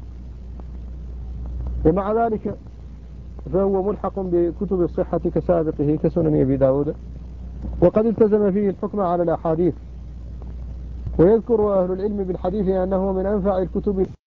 ومع ذلك فهو ملحق بكتب الصحة كسابقه كسنن أبي داود، وقد التزم فيه الحكم على الأحاديث. ويذكر أهل العلم بالحديث أنه من أنفع الكتب